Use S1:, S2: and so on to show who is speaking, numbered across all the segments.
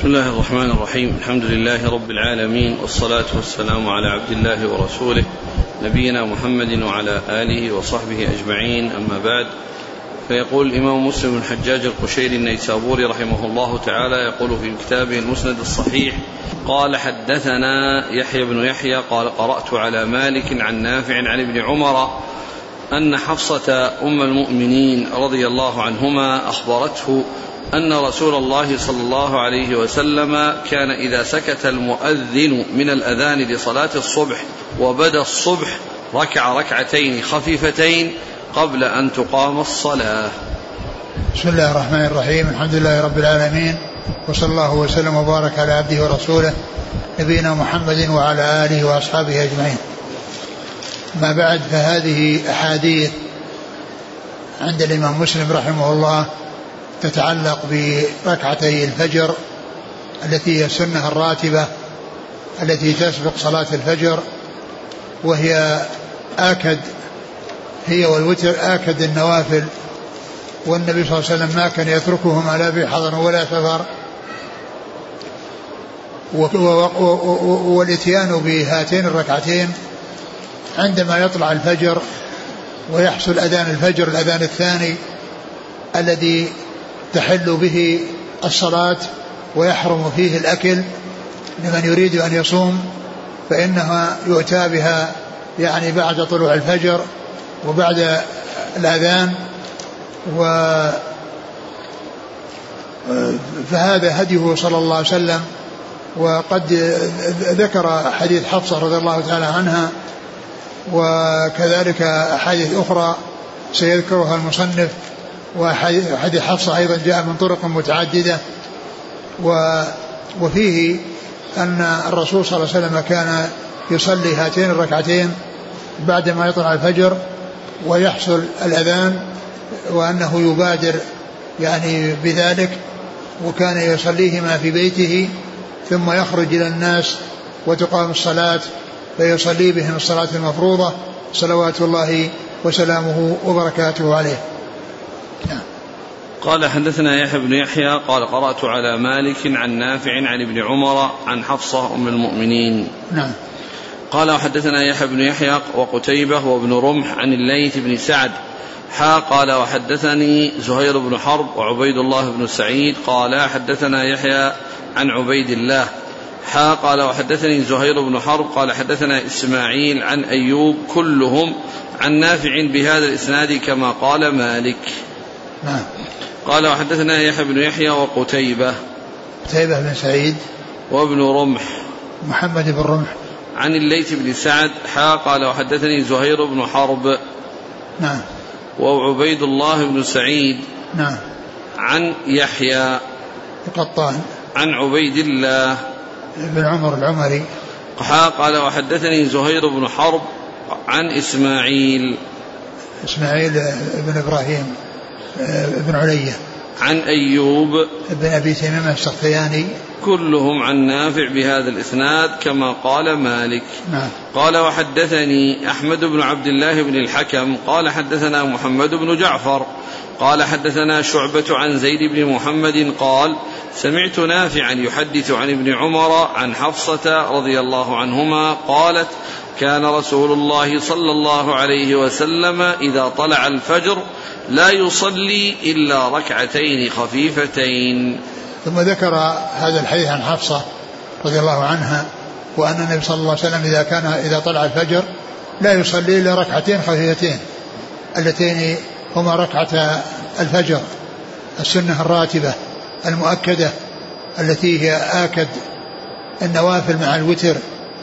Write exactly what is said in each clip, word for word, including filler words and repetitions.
S1: بسم الله الرحمن الرحيم. الحمد لله رب العالمين، والصلاة والسلام على عبد الله ورسوله نبينا محمد وعلى آله وصحبه أجمعين، أما بعد. فيقول الإمام مسلم الحجاج القشيري النيسابوري رحمه الله تعالى، يقول في كتابه المسند الصحيح: قال حدثنا يحيى بن يحيى قال قرأت على مالك عن نافع عن ابن عمر أن حفصة أم المؤمنين رضي الله عنهما أخبرته أن رسول الله صلى الله عليه وسلم كان إذا سكت المؤذن من الأذان لصلاة الصبح وبدا الصبح ركع ركعتين خفيفتين قبل أن تقام الصلاة.
S2: بسم الله الرحمن الرحيم. الحمد لله رب العالمين، وصلى الله وسلم وبارك على عبده ورسوله نبينا محمد وعلى آله وأصحابه أجمعين. ما بعد، فهذه أحاديث عند الإمام مسلم رحمه الله تتعلق بركعتي الفجر التي هي السنة الراتبة التي تسبق صلاة الفجر، وهي آكد هي والوتر آكد النوافل، والنبي صلى الله عليه وسلم ما كان يتركهما لا في حضر ولا سفر. والاتيان بهاتين الركعتين عندما يطلع الفجر ويحصل أذان الفجر، الأذان الثاني الذي تحل به الصلاة ويحرم فيه الأكل لمن يريد أن يصوم، فإنها يؤتى بها يعني بعد طلوع الفجر وبعد الأذان. و فهذا هديه صلى الله عليه وسلم. وقد ذكر حديث حفصة رضي الله تعالى عنها، وكذلك أحاديث أخرى سيذكرها المصنف. وحديث حفصة أيضا جاء من طرق متعددة، وفيه أن الرسول صلى الله عليه وسلم كان يصلي هاتين الركعتين بعدما يطلع الفجر ويحصل الأذان، وأنه يبادر يعني بذلك، وكان يصليهما في بيته ثم يخرج إلى الناس وتقام الصلاة فيصلي بهم الصلاة المفروضة صلوات الله وسلامه وبركاته عليه.
S1: قال حدثنا يحيى بن يحيى قال قرأت على مالك عن نافع عن ابن عمر عن حفصة أم المؤمنين.
S2: نعم.
S1: قال وحدثنا يحيى بن يحيى وقتيبة وابن رمح عن الليث بن سعد حا قال وحدثني زهير بن حرب وعبيد الله بن سعيد قال حدثنا يحيى عن عبيد الله حا قال وحدثني زهير بن حرب قال حدثنا إسماعيل عن أيوب كلهم عن نافع بهذا الإسناد كما قال مالك.
S2: نعم.
S1: قال وحدثنا يحيى بن يحيى وقتيبة
S2: قتيبة بن سعيد
S1: وابن رمح
S2: محمد بن رمح
S1: عن الليث بن سعد حا قال وحدثني زهير بن حرب
S2: نعم
S1: وعبيد الله بن سعيد
S2: نعم
S1: عن يحيى
S2: القطان
S1: عن عبيد الله
S2: بن عمر العمري
S1: حا قال وحدثني زهير بن حرب عن إسماعيل
S2: إسماعيل بن إبراهيم بن علية
S1: عن أيوب
S2: بن أبي تميم السختياني
S1: كلهم عن نافع بهذا الإسناد كما قال مالك.
S2: نعم.
S1: قال وحدثني أحمد بن عبد الله بن الحكم قال حدثنا محمد بن جعفر قال حدثنا شعبة عن زيد بن محمد قال سمعت نافعا يحدث عن ابن عمر عن حفصة رضي الله عنهما قالت كان رسول الله صلى الله عليه وسلم إذا طلع الفجر لا يصلي إلا ركعتين خفيفتين.
S2: ثم ذكر هذا الحديث عن حفصة رضي الله عنها، وأن النبي صلى الله عليه وسلم إذا كان إذا طلع الفجر لا يصلي إلا ركعتين خفيفتين اللتين هما ركعة الفجر السنة الراتبة المؤكدة التي هي آكد النوافل مع الوتر.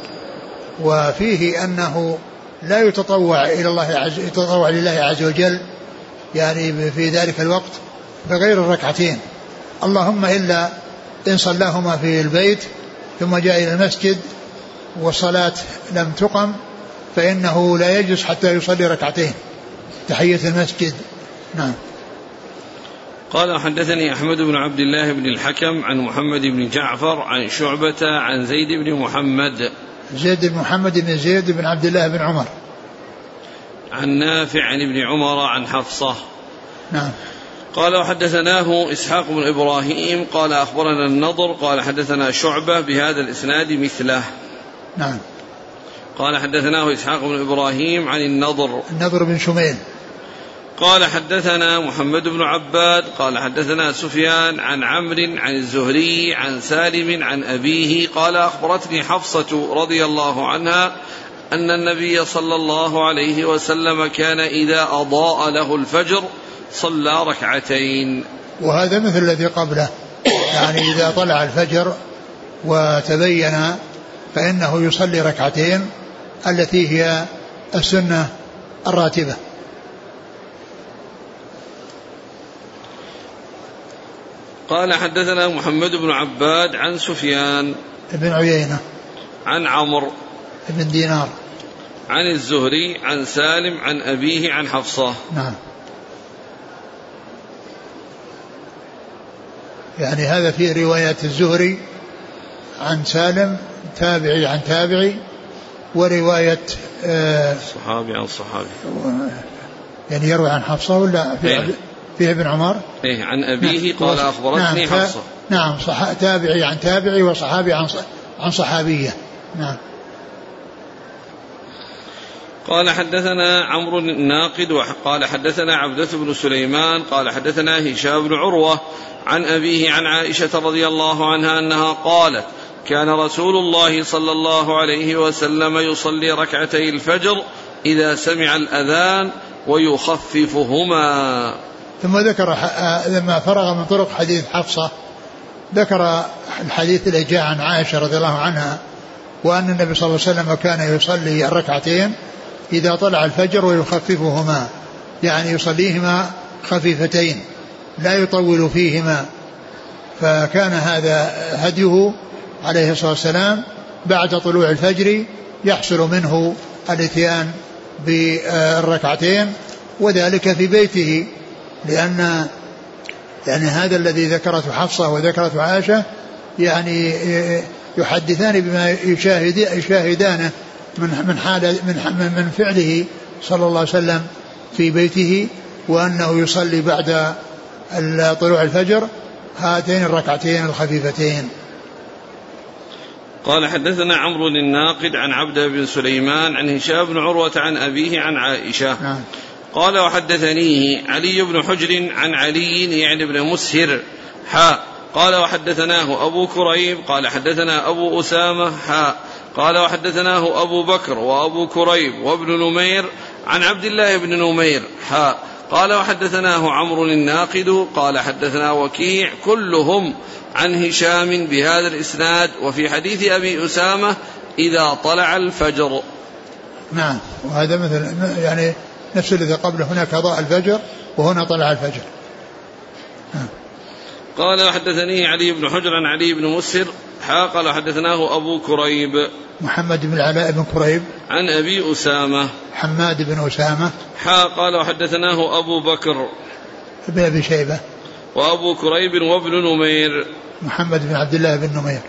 S2: وفيه أنه لا يتطوع إلى الله عز يتطوع لله عز وجل يعني في ذلك الوقت بغير الركعتين، اللهم إلا إن صلاهما في البيت ثم جاء إلى المسجد والصلاة لم تقم فإنه لا يجلس حتى يصلي ركعتين تحية المسجد. نعم.
S1: قال حدثني أحمد بن عبد الله بن الحكم عن محمد بن جعفر عن شعبة عن زيد بن محمد
S2: زيد بن محمد بن زيد بن عبد الله بن عمر
S1: عن نافع عن ابن عمر عن حفصة.
S2: نعم.
S1: قال وحدثناه إسحاق بن إبراهيم قال أخبرنا النضر قال حدثنا شعبة بهذا الإسناد مثله.
S2: نعم.
S1: قال حدثناه إسحاق بن إبراهيم عن النضر
S2: النضر بن شميل
S1: قال حدثنا محمد بن عباد قال حدثنا سفيان عن عمرو عن الزهري عن سالم عن أبيه قال أخبرتني حفصة رضي الله عنها أن النبي صلى الله عليه وسلم كان إذا أضاء له الفجر صلى ركعتين.
S2: وهذا مثل الذي قبله، يعني إذا طلع الفجر وتبين فإنه يصلي ركعتين التي هي السنة الراتبة.
S1: قال حدثنا محمد بن عباد عن سفيان
S2: بن عيينة
S1: عن عمرو
S2: بن دينار
S1: عن الزهري عن سالم عن أبيه عن حفصة.
S2: نعم. يعني هذا في رواية الزهري عن سالم تابعي عن تابعي، ورواية آه
S1: صحابي عن صحابي،
S2: يعني يروي عن حفصة ولا فيه, فيه ابن عمر
S1: إيه عن أبيه قال أخبرتني
S2: نعم
S1: حفصة.
S2: نعم صح تابعي عن تابعي وصحابي عن عن صحابية. نعم.
S1: قال حدثنا عمرو الناقد وقال حدثنا عبدة بن سليمان قال حدثنا هشام بن عروة عن أبيه عن عائشة رضي الله عنها أنها قالت كان رسول الله صلى الله عليه وسلم يصلي ركعتي الفجر إذا سمع الأذان ويخففهما.
S2: ثم ذكر لما فرغ من طرق حديث حفصة ذكر الحديث الذي جاء عن عائشة رضي الله عنها وأن النبي صلى الله عليه وسلم كان يصلي الركعتين إذا طلع الفجر ويخففهما، يعني يصليهما خفيفتين لا يطول فيهما. فكان هذا هديه عليه الصلاة والسلام بعد طلوع الفجر يحصل منه الاتيان بالركعتين، وذلك في بيته، لأن يعني هذا الذي ذكرته حفصة وذكرته عائشة يعني يحدثان بما يشاهد يشاهدانه من من حال من من فعله صلى الله عليه وسلم في بيته، وأنه يصلي بعد طلوع الفجر هاتين الركعتين الخفيفتين.
S1: قال حدثنا عمرو الناقد عن عبده بن سليمان عن هشام بن عروة عن أبيه عن عائشة.
S2: نعم.
S1: قال وحدثنيه علي بن حجر عن علي يعني بن مسهر حاء قال وحدثناه أبو كريب قال حدثنا أبو أسامة حاء قال وحدثناه أبو بكر وأبو كريب وابن نمير عن عبد الله بن نمير حاء قال وحدثناه عمرو الناقد قال حدثنا وكيع كلهم عن هشام بهذا الإسناد وفي حديث أبي أسامة إذا طلع الفجر.
S2: نعم. وهذا مثل يعني نفس الذي قبله، هناك ضاء الفجر وهنا طلع الفجر. نعم.
S1: قال وحدثني علي بن حجر عن علي بن مسهر حا قال حدثناه أبو كريب
S2: محمد بن العلاء بن كريب
S1: عن أبي أسامة
S2: حماد بن أسامة
S1: حا قال وحدثناه أبو بكر
S2: بن أبي شيبة
S1: وأبو كريب وابن نمير
S2: محمد بن عبد الله بن نمير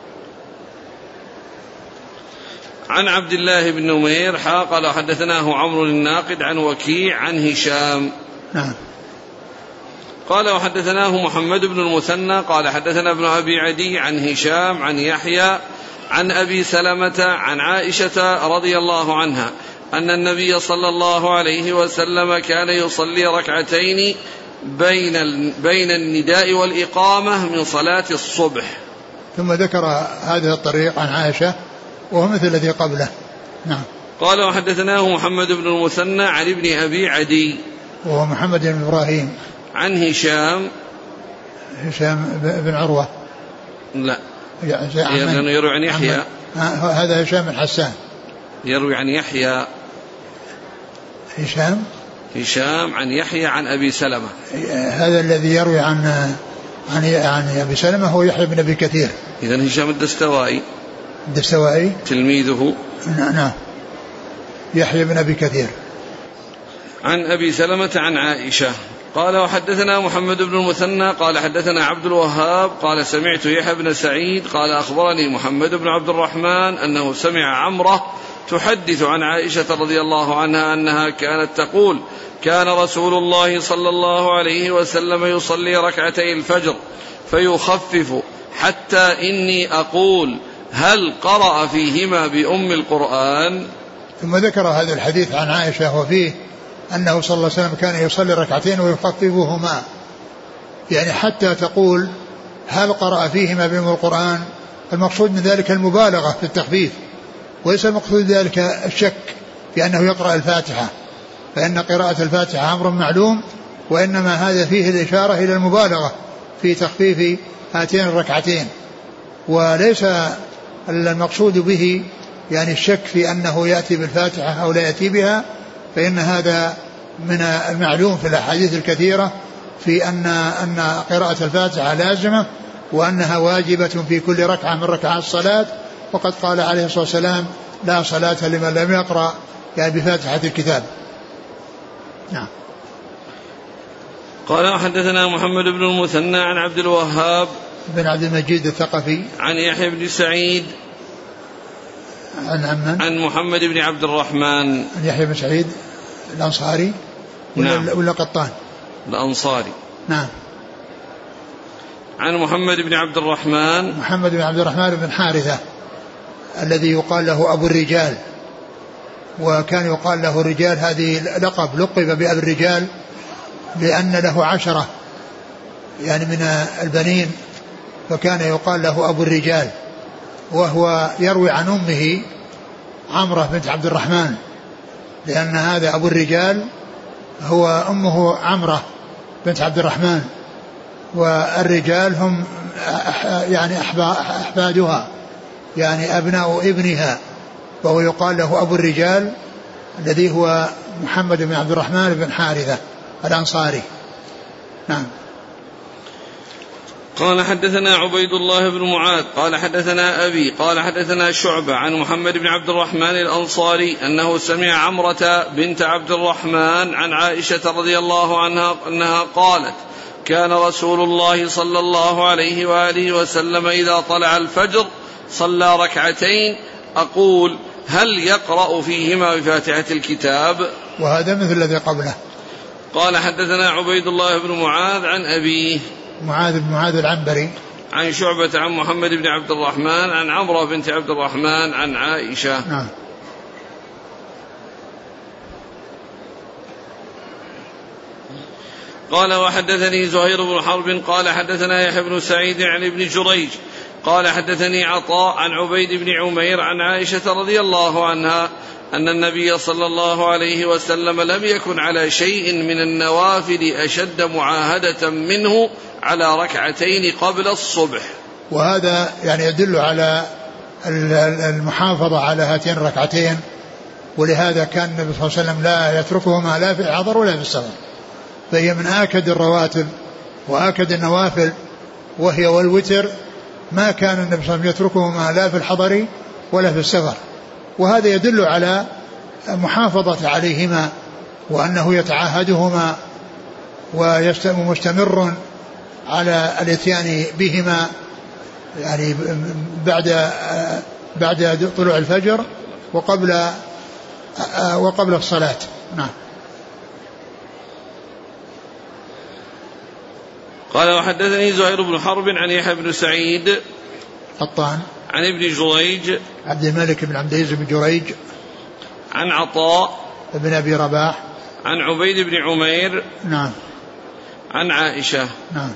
S1: عن عبد الله بن نمير حا قال حدثناه عمرو الناقد عن وكيع عن هشام.
S2: نعم.
S1: قال وحدثناه محمد بن المثنى قال حدثنا ابن أبي عدي عن هشام عن يحيى عن أبي سلمة عن عائشة رضي الله عنها أن النبي صلى الله عليه وسلم كان يصلي ركعتين بين بين النداء والإقامة من صلاة الصبح.
S2: ثم ذكر هذا الطريق عن عائشة وهو مثل الذي قبله. نعم.
S1: قال وحدثناه محمد بن المثنى عن ابن أبي عدي
S2: وهو محمد بن إبراهيم
S1: عن هشام
S2: هشام بن عروة
S1: لا لأنه يروي عن يحيى
S2: هذا هشام بن حسان
S1: يروي عن يحيى
S2: هشام
S1: هشام عن يحيى عن أبي سلمة.
S2: هذا الذي يروي عن عن عن أبي سلمة هو يحيى بن أبي كثير.
S1: إذن هشام الدستوائي
S2: الدستوائي
S1: تلميذه.
S2: نعم. يحيى بن أبي كثير
S1: عن أبي سلمة عن عائشة. قال وحدثنا محمد بن المثنى قال حدثنا عبد الوهاب قال سمعت يحيى بن سعيد قال أخبرني محمد بن عبد الرحمن أنه سمع عمره تحدث عن عائشة رضي الله عنها أنها كانت تقول: كان رسول الله صلى الله عليه وسلم يصلي ركعتي الفجر فيخفف حتى إني أقول: هل قرأ فيهما بأم القرآن؟
S2: ثم ذكر هذا الحديث عن عائشة وفيه أنه صلى الله عليه وسلم كان يصلي ركعتين ويخففهما، يعني حتى تقول هل قرأ فيهما بأم القرآن. المقصود من ذلك المبالغة في التخفيف، وليس المقصود ذلك الشك في أنه يقرأ الفاتحة، فإن قراءة الفاتحة أمر معلوم، وإنما هذا فيه الإشارة إلى المبالغة في تخفيف هاتين الركعتين، وليس المقصود به يعني الشك في أنه يأتي بالفاتحة أو لا يأتي بها، فإن هذا من المعلوم في الأحاديث الكثيرة في أن أن قراءة الفاتحة لازمة وأنها واجبة في كل ركعة من ركعات الصلاة، وقد قال عليه الصلاة والسلام: لا صلاة لمن لم يقرأ يعني بفاتحة الكتاب. نعم.
S1: قال: حدثنا محمد بن المثنى عن عبد الوهاب
S2: بن عبد المجيد الثقفي
S1: عن يحيى بن سعيد
S2: عن عمن
S1: عن محمد بن عبد الرحمن
S2: عن يحيى بن سعيد الأنصاري ولا,
S1: نعم.
S2: ولا قطان
S1: الأنصاري.
S2: نعم.
S1: عن محمد بن عبد الرحمن
S2: محمد بن عبد الرحمن بن حارثة الذي يقال له أبو الرجال، وكان يقال له الرجال، هذه لقب لقب بأبي الرجال لأن له عشرة يعني من البنين، فكان يقال له أبو الرجال، وهو يروي عن أمه عمرة بنت عبد الرحمن، لأن هذا أبو الرجال هو أمه عمرة بنت عبد الرحمن، والرجال هم يعني أحفادها يعني أبناء ابنها، وهو يقال له أبو الرجال الذي هو محمد بن عبد الرحمن بن حارثة الأنصاري. نعم.
S1: قال: حدثنا عبيد الله بن معاذ قال حدثنا أبي قال حدثنا شعبة عن محمد بن عبد الرحمن الأنصاري أنه سمع عمرة بنت عبد الرحمن عن عائشة رضي الله عنها أنها قالت: كان رسول الله صلى الله عليه وآله وسلم إذا طلع الفجر صلى ركعتين أقول: هل يقرأ فيهما بفاتحة الكتاب؟
S2: وهذا مثل الذي قبله.
S1: قال: حدثنا عبيد الله بن معاذ عن أبيه
S2: معاذ بن معاذ العنبري
S1: عن شعبة عن محمد بن عبد الرحمن عن عمرة بنت عبد الرحمن عن عائشة.
S2: نعم.
S1: قال: وحدثني زهير بن حرب قال حدثنا يحيى بن سعيد عن ابن جريج قال حدثني عطاء عن عبيد بن عمير عن عائشة رضي الله عنها أن النبي صلى الله عليه وسلم لم يكن على شيء من النوافل أشد معاهدة منه على ركعتين قبل الصبح.
S2: وهذا يعني يدل على المحافظة على هاتين الركعتين، ولهذا كان النبي صلى الله عليه وسلم لا يتركهما لا في الحضر ولا في السفر، فهي من آكد الرواتب وآكد النوافل، وهي والوتر ما كان النبي صلى الله عليه وسلم يتركهما لا في الحضر ولا في السفر، وهذا يدل على محافظة عليهما وأنه يتعاهدهما ومستمر على الاتيان بهما يعني بعد بعد طلوع الفجر وقبل وقبل الصلاة. نعم.
S1: قال: وحدثني زهير بن حرب عن يحيى بن سعيد
S2: قطان
S1: عن ابن جريج
S2: عبد الملك بن عبد العزيز بن جريج
S1: عن عطاء
S2: بن أبي رباح
S1: عن عبيد بن عمير
S2: نعم
S1: عن عائشة.
S2: نعم.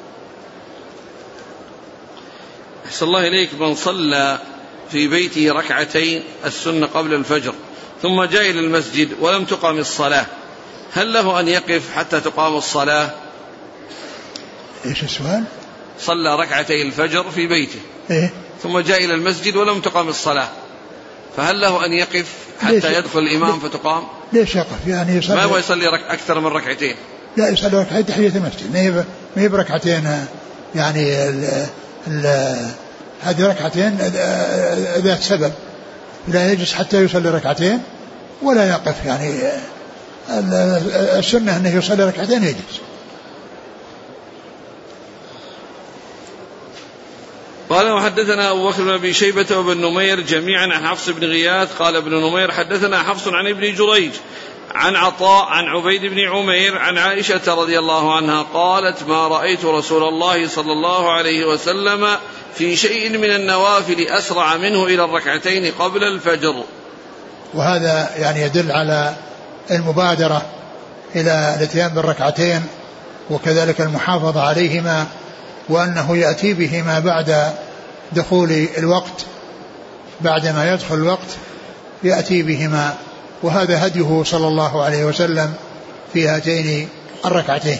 S1: أحسن الله إليك، من صلى في بيته ركعتين السنة قبل الفجر ثم جاء إلى المسجد ولم تقام الصلاة، هل له أن يقف حتى تقام الصلاة؟
S2: إيش السؤال؟
S1: صلى ركعتي الفجر في بيته
S2: إيه؟
S1: ثم جاء إلى المسجد ولم تقام الصلاة، فهل له أن يقف حتى يدخل الإمام فتقام؟
S2: ليش يقف؟ يعني يصلي
S1: ما هو يصلي رك أكثر من ركعتين؟
S2: لا، يصلي ركعتين تحية المسجد، ما هي بركعتين يعني ال ال هذه ركعتين ذات سبب، لا يجلس حتى يصلي ركعتين ولا يقف، يعني السنة أنه يصلي ركعتين يجلس.
S1: قال وحدثنا أبو بكر بن أبي شيبة وابن نمير جميعا عن حفص بن غياث قال ابن نمير حدثنا حفص عن ابن جريج عن عطاء عن عبيد بن عمير عن عائشة رضي الله عنها قالت ما رأيت رسول الله صلى الله عليه وسلم في شيء من النوافل أسرع منه إلى الركعتين قبل الفجر.
S2: وهذا يعني يدل على المبادرة إلى الاتيان بالركعتين وكذلك المحافظة عليهما، وأنه يأتي بهما بعد دخول الوقت، بعدما يدخل الوقت يأتي بهما، وهذا هديه صلى الله عليه وسلم في هاتين الركعتين.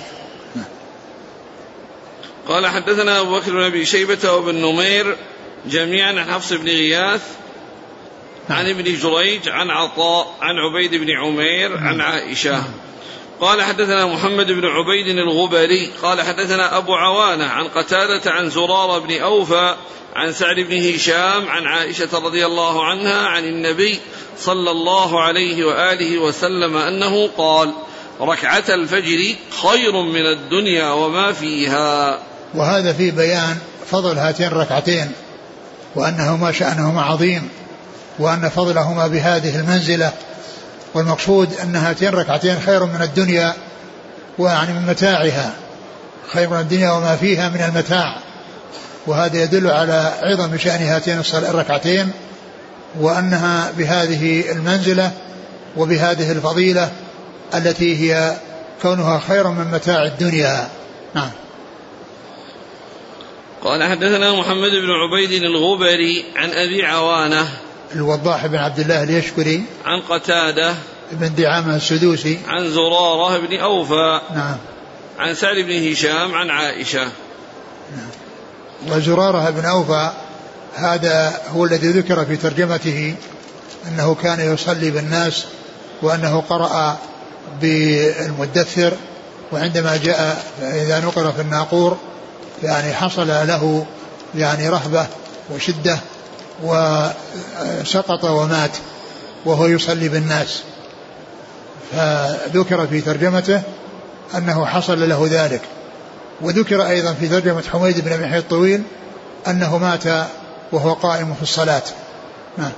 S1: قال حدثنا أبو بكر بن أبي شيبة وابن نمير جميعا عن حفص بن غياث عن ابن جريج عن عطاء عن عبيد بن عمير عن عائشة. قال حدثنا محمد بن عبيد الغبري قال حدثنا أبو عوانة عن قتادة عن زرارة بن أوفى عن سعد بن هشام عن عائشة رضي الله عنها عن النبي صلى الله عليه وآله وسلم أنه قال ركعة الفجر خير من الدنيا وما فيها.
S2: وهذا في بيان فضل هاتين الركعتين وأنهما شأنهما عظيم وأن فضلهما بهذه المنزلة، والمقصود أن هاتين الركعتين خير من الدنيا ويعني من متاعها، خير من الدنيا وما فيها من المتاع، وهذا يدل على عظم شأن هاتين الركعتين وأنها بهذه المنزلة وبهذه الفضيلة التي هي كونها خير من متاع الدنيا. نعم.
S1: قال حدثنا محمد بن عبيد الغبري عن أبي عوانة
S2: الوضاح بن عبد الله اليشكري
S1: عن قتادة
S2: بن دعامة السدوسي
S1: عن زرارة بن أوفى
S2: نعم
S1: عن سعد بن هشام عن عائشة.
S2: نعم. وزرارة بن أوفى هذا هو الذي ذكر في ترجمته أنه كان يصلي بالناس وأنه قرأ بالمدثر، وعندما جاء إذا نقر في الناقور يعني حصل له يعني رهبة وشدة وسقط ومات وهو يصلي بالناس، فذكر في ترجمته أنه حصل له ذلك. وذكر أيضا في ترجمة حميد بن أبي حميد الطويل أنه مات وهو قائم في الصلاة. نعم.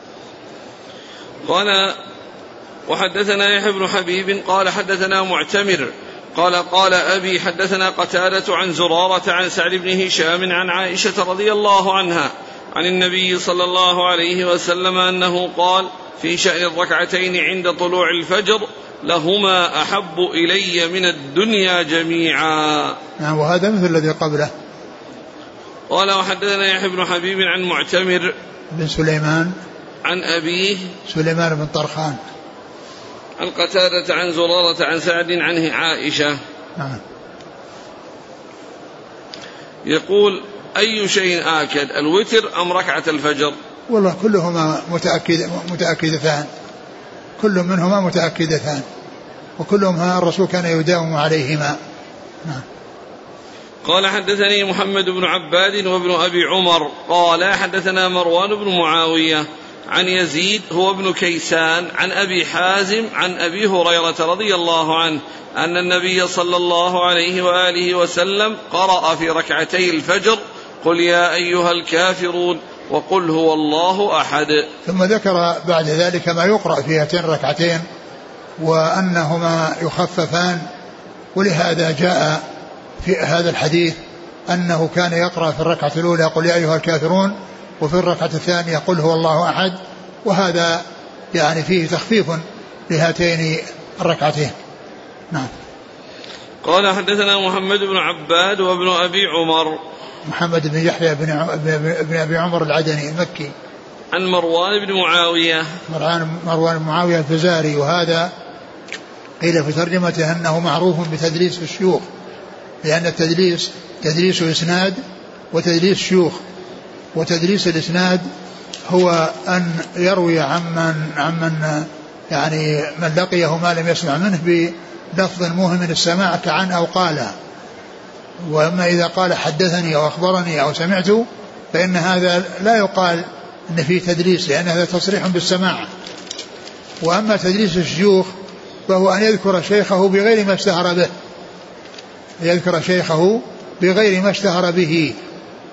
S1: قال وحدثنا يحيى بن حبيب قال حدثنا معتمر قال قال أبي حدثنا قتادة عن زرارة عن سعد بن هشام عن عائشة رضي الله عنها عن النبي صلى الله عليه وسلم أنه قال في شأن الركعتين عند طلوع الفجر لهما أحب إلي من الدنيا جميعا.
S2: نعم. وهذا مثل الذي قبله.
S1: قال وحدثنا يحيى بن حبيب عن معتمر
S2: بن سليمان
S1: عن أبيه
S2: سليمان بن طرخان
S1: عن قتادة عن زرارة عن سعد عنه عائشة.
S2: نعم.
S1: يقول أي شيء آكد الوتر أم ركعة الفجر؟
S2: والله كلهما متأكد متأكدتان، كل منهما متأكدتان، وكلهما الرسول كان يداوم عليهما. نعم.
S1: قال حدثني محمد بن عباد وابن أبي عمر قال حدثنا مروان بن معاوية عن يزيد هو ابن كيسان عن أبي حازم عن أبي هريرة رضي الله عنه أن النبي صلى الله عليه وآله وسلم قرأ في ركعتي الفجر قل يا أيها الكافرون وقل هو الله أحد.
S2: ثم ذكر بعد ذلك ما يقرأ في هاتين الركعتين وأنهما يخففان، ولهذا جاء في هذا الحديث أنه كان يقرأ في الركعة الأولى قل يا أيها الكافرون، وفي الركعة الثانية قل هو الله أحد، وهذا يعني فيه تخفيف لهاتين الركعتين. نعم.
S1: قال حدثنا محمد بن عباد وابن أبي عمر
S2: محمد بن يحيى بن أبي عمر العدني المكي
S1: عن مروان بن معاوية
S2: مروان بن معاوية الفزاري، وهذا قيل في ترجمته أنه معروف بتدليس الشيوخ، لأن التدليس تدليس إسناد وتدليس شيوخ، وتدليس الإسناد هو أن يروي عمن عمن يعني من لقيه ما لم يسمع منه بلفظ موهم السماع كعن أو قال. وأما إذا قال حدثني أو أخبرني أو سمعت فإن هذا لا يقال أن فيه تدليس، لأن هذا تصريح بالسماع. وأما تدليس الشيوخ فهو أن يذكر شيخه بغير ما اشتهر به، يذكر شيخه بغير ما اشتهر به،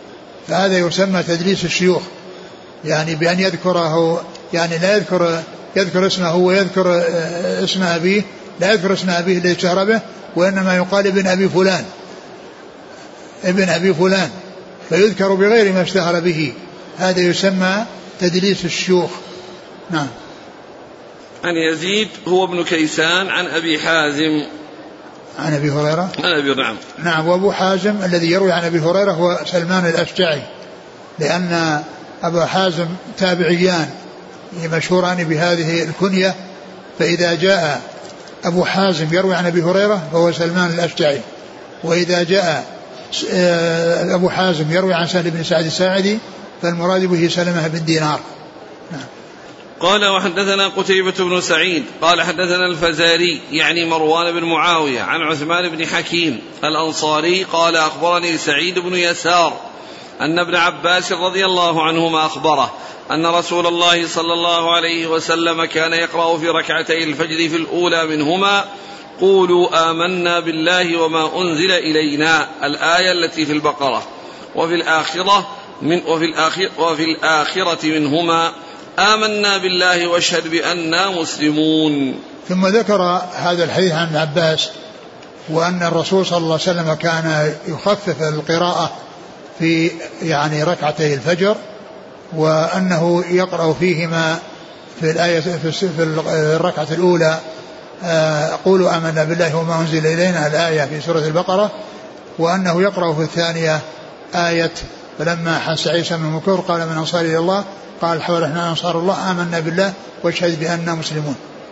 S2: فهذا يسمى تدليس الشيوخ، يعني بأن يذكره، يعني لا يذكر يذكر اسمه ويذكر اسم أبيه، لا يذكر اسم أبيه الذي اشتهر به، وإنما يقال ابن أبي فلان ابن أبي فلان فيذكر بغير ما اشتهر به، هذا يسمى تدليس الشيوخ. نعم.
S1: عن يزيد هو ابن كيسان عن أبي حازم
S2: عن أبي هريرة.
S1: عن أبي نعم.
S2: نعم. وأبو حازم الذي يروي عن أبي هريرة هو سلمان الأشجعي، لأن أبا حازم تابعيان مشهوران بهذه الكنية، فإذا جاء أبو حازم يروي عن أبي هريرة فهو سلمان الأشجعي، وإذا جاء أبو حازم يروي عن سهل بن سعد الساعدي فالمراد به سلمة بن دينار. نعم.
S1: قال وحدثنا قتيبة بن سعيد قال حدثنا الفزاري يعني مروان بن معاوية عن عثمان بن حكيم الأنصاري قال أخبرني سعيد بن يسار أن ابن عباس رضي الله عنهما أخبره أن رسول الله صلى الله عليه وسلم كان يقرأ في ركعتي الفجر في الأولى منهما قولوا آمنا بالله وما أنزل إلينا الآية التي في البقرة، وفي الآخرة من وفي الآخرة, وفي الآخرة منهما آمنا بالله واشهد بأننا مسلمون.
S2: ثم ذكر هذا الحديث عن ابن عباس وأن الرسول صلى الله عليه وسلم كان يخفف القراءة في يعني ركعتي الفجر، وأنه يقرأ فيهما في الآية في الركعة الأولى قولوا آمنا بالله وما أنزل إلينا الآية في سورة البقرة، وأنه يقرأ في الثانية آية فلما حس عيسى من الكفر قال من أنصار إلى الله قال الحواريون نحن أنصار الله آمنا بالله واشهد بأننا مسلمون.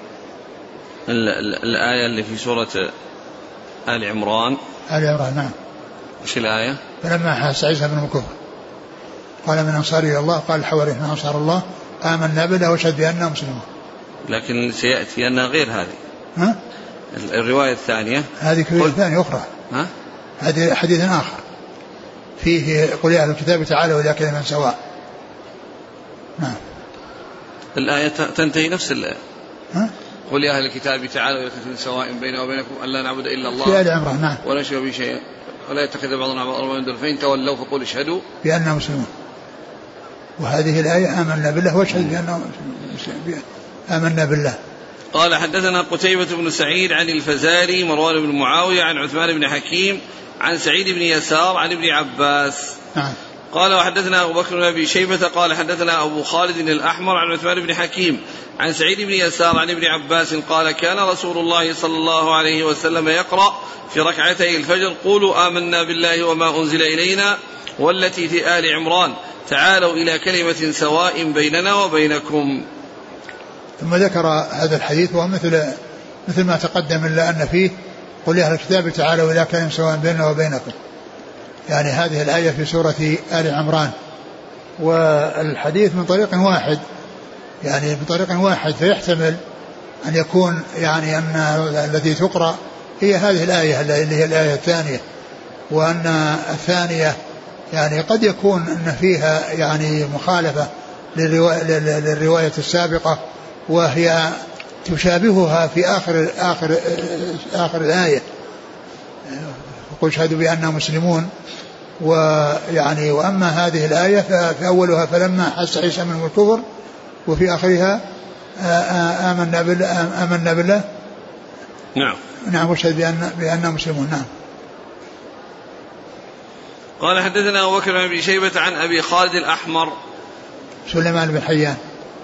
S1: الآية اللي في سورة آل عمران.
S2: آل عمران نعم.
S1: وش الآية؟
S2: فلما حس عيسى من الكفر قال من أنصار إلى الله قال الحواريون نحن أنصار الله آمنا بالله واشهد بأننا مسلمون.
S1: لكن سيأتي أنها غير هذه.
S2: ها؟
S1: الرواية الثانية
S2: هذه رواية ثانية أخرى.
S1: ها؟
S2: هذه حديث آخر فيه قل يا أهل الكتاب تعالوا إلى كلمة سواء. نعم.
S1: الآية تنتهي نفس الآية.
S2: ها؟
S1: قل يا أهل الكتاب تعالوا إلى كلمة سواء بيننا وبينكم ألا نعبد إلا الله
S2: في آل عمران. نعم.
S1: ولا نشرك به شيئا ولا يتخذ بعضنا بعضا من دون فإن تولوا فقولوا اشهدوا
S2: بأننا مسلمون. وهذه الآية آمنا بالله واشهد بأننا مسلمون. آمنا بالله.
S1: قال حدثنا قتيبة بن سعيد عن الفزاري مروان بن معاوية عن عثمان بن حكيم عن سعيد بن يسار عن ابن عباس.
S2: نعم.
S1: قال وحدثنا أبو بكر بن أبي شيبة قال حدثنا أبو خالد الأحمر عن عثمان بن حكيم عن سعيد بن يسار عن ابن عباس قال كان رسول الله صلى الله عليه وسلم يقرأ في ركعتي الفجر قولوا آمنا بالله وما أنزل إلينا والتي في آل عمران تعالوا إلى كلمة سواء بيننا وبينكم.
S2: ثم ذكر هذا الحديث ومثل مثل ما تقدم إلا أن فيه قل يا أهل الكتاب تعالوا إلى كلمة سواء بيننا وبينكم، يعني هذه الآية في سورة آل عمران. والحديث من طريق واحد، يعني من طريق واحد، فيحتمل أن يكون يعني أن التي تقرأ هي هذه الآية اللي هي الآية الثانية، وأن الثانية يعني قد يكون أن فيها يعني مخالفة للرواية, للرواية السابقة وهي تشابهها في آخر آخر آخر الآية قل اشهدوا بأننا مسلمون. ويعني وأما هذه الآية ففي أولها فلما حس عيسى منهم الكفر وفي آخرها آمنا بالله آمنا بالله
S1: نعم
S2: نعم واشهد بأن بأننا مسلمون. نعم.
S1: قال حدثنا أبو بكر بن أبي شيبة عن أبي خالد الأحمر
S2: سليمان بن حيان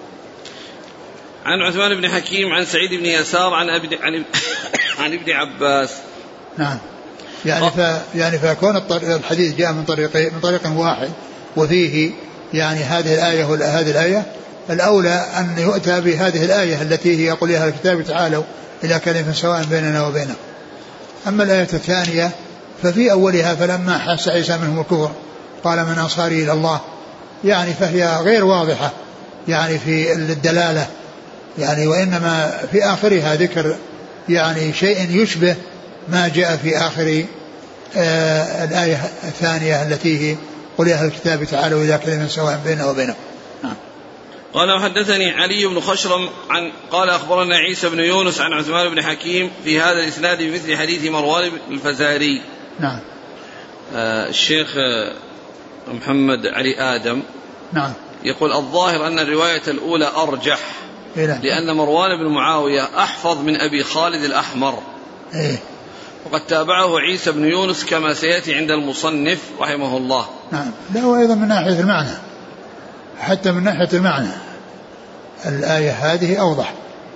S1: عن عثمان بن حكيم عن سعيد بن يسار عن أبي عن, عن ابن عباس.
S2: نعم. يعني ف يعني فكون الحديث جاء من طريق من طريق واحد وفيه يعني هذه الآية وهذه الآية، الأولى أن يؤتى بهذه الآية التي هي قل يا أهل الكتاب تعالوا إلى كلمة سواء بيننا وبينكم. أما الآية الثانية ففي أولها فلما حس عيسى منهم الكفر قال من أنصاري إلى الله، يعني فهي غير واضحة يعني في الدلالة يعني، وإنما في آخرها ذكر يعني شيء يشبه ما جاء في آخر آه الآية الثانية التي هي قل يا أهل الكتاب تعالوا إلى كلمة سواء بيننا وبينكم. نعم.
S1: قال وحدثني علي بن خشرم عن قال أخبرنا عيسى بن يونس عن عثمان بن حكيم في هذا الإسناد بمثل حديث مروان الفزاري.
S2: نعم.
S1: آه الشيخ محمد علي آدم.
S2: نعم.
S1: يقول الظاهر أن الرواية الأولى أرجح لأن مروان بن معاوية أحفظ من أبي خالد الأحمر.
S2: إيه؟
S1: وقد تابعه عيسى بن يونس كما سيأتي عند المصنف رحمه الله.
S2: نعم. لا وأيضا من ناحية المعنى، حتى من ناحية المعنى الآية هذه أوضح،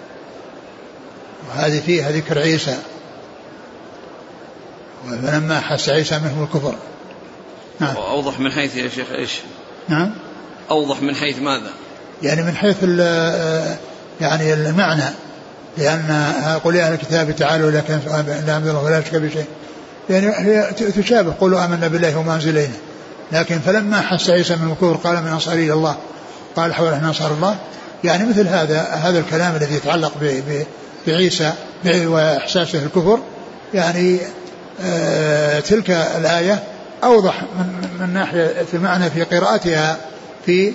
S2: وهذه فيها ذكر عيسى، ولما حس عيسى منهم الكفر.
S1: نعم. أوضح من حيث يا شيخ إيش؟
S2: نعم.
S1: أوضح من حيث ماذا؟
S2: يعني من حيث يعني المعنى، لأن قل يا أهل الكتاب تعالوا إلى كلمة لا نعبد الله ولا نشرك به بشيء، يعني هي تشابه قولوا آمنا بالله وما أنزل إلينا، لكن فلما حس عيسى من الكفر قال من أنصاري إلى الله قال حول نحن أنصار الله. يعني مثل هذا هذا الكلام الذي يتعلق بعيسى وإحساسه الكفر، يعني آه تلك الآية أوضح من, من ناحية المعنى في قراءتها في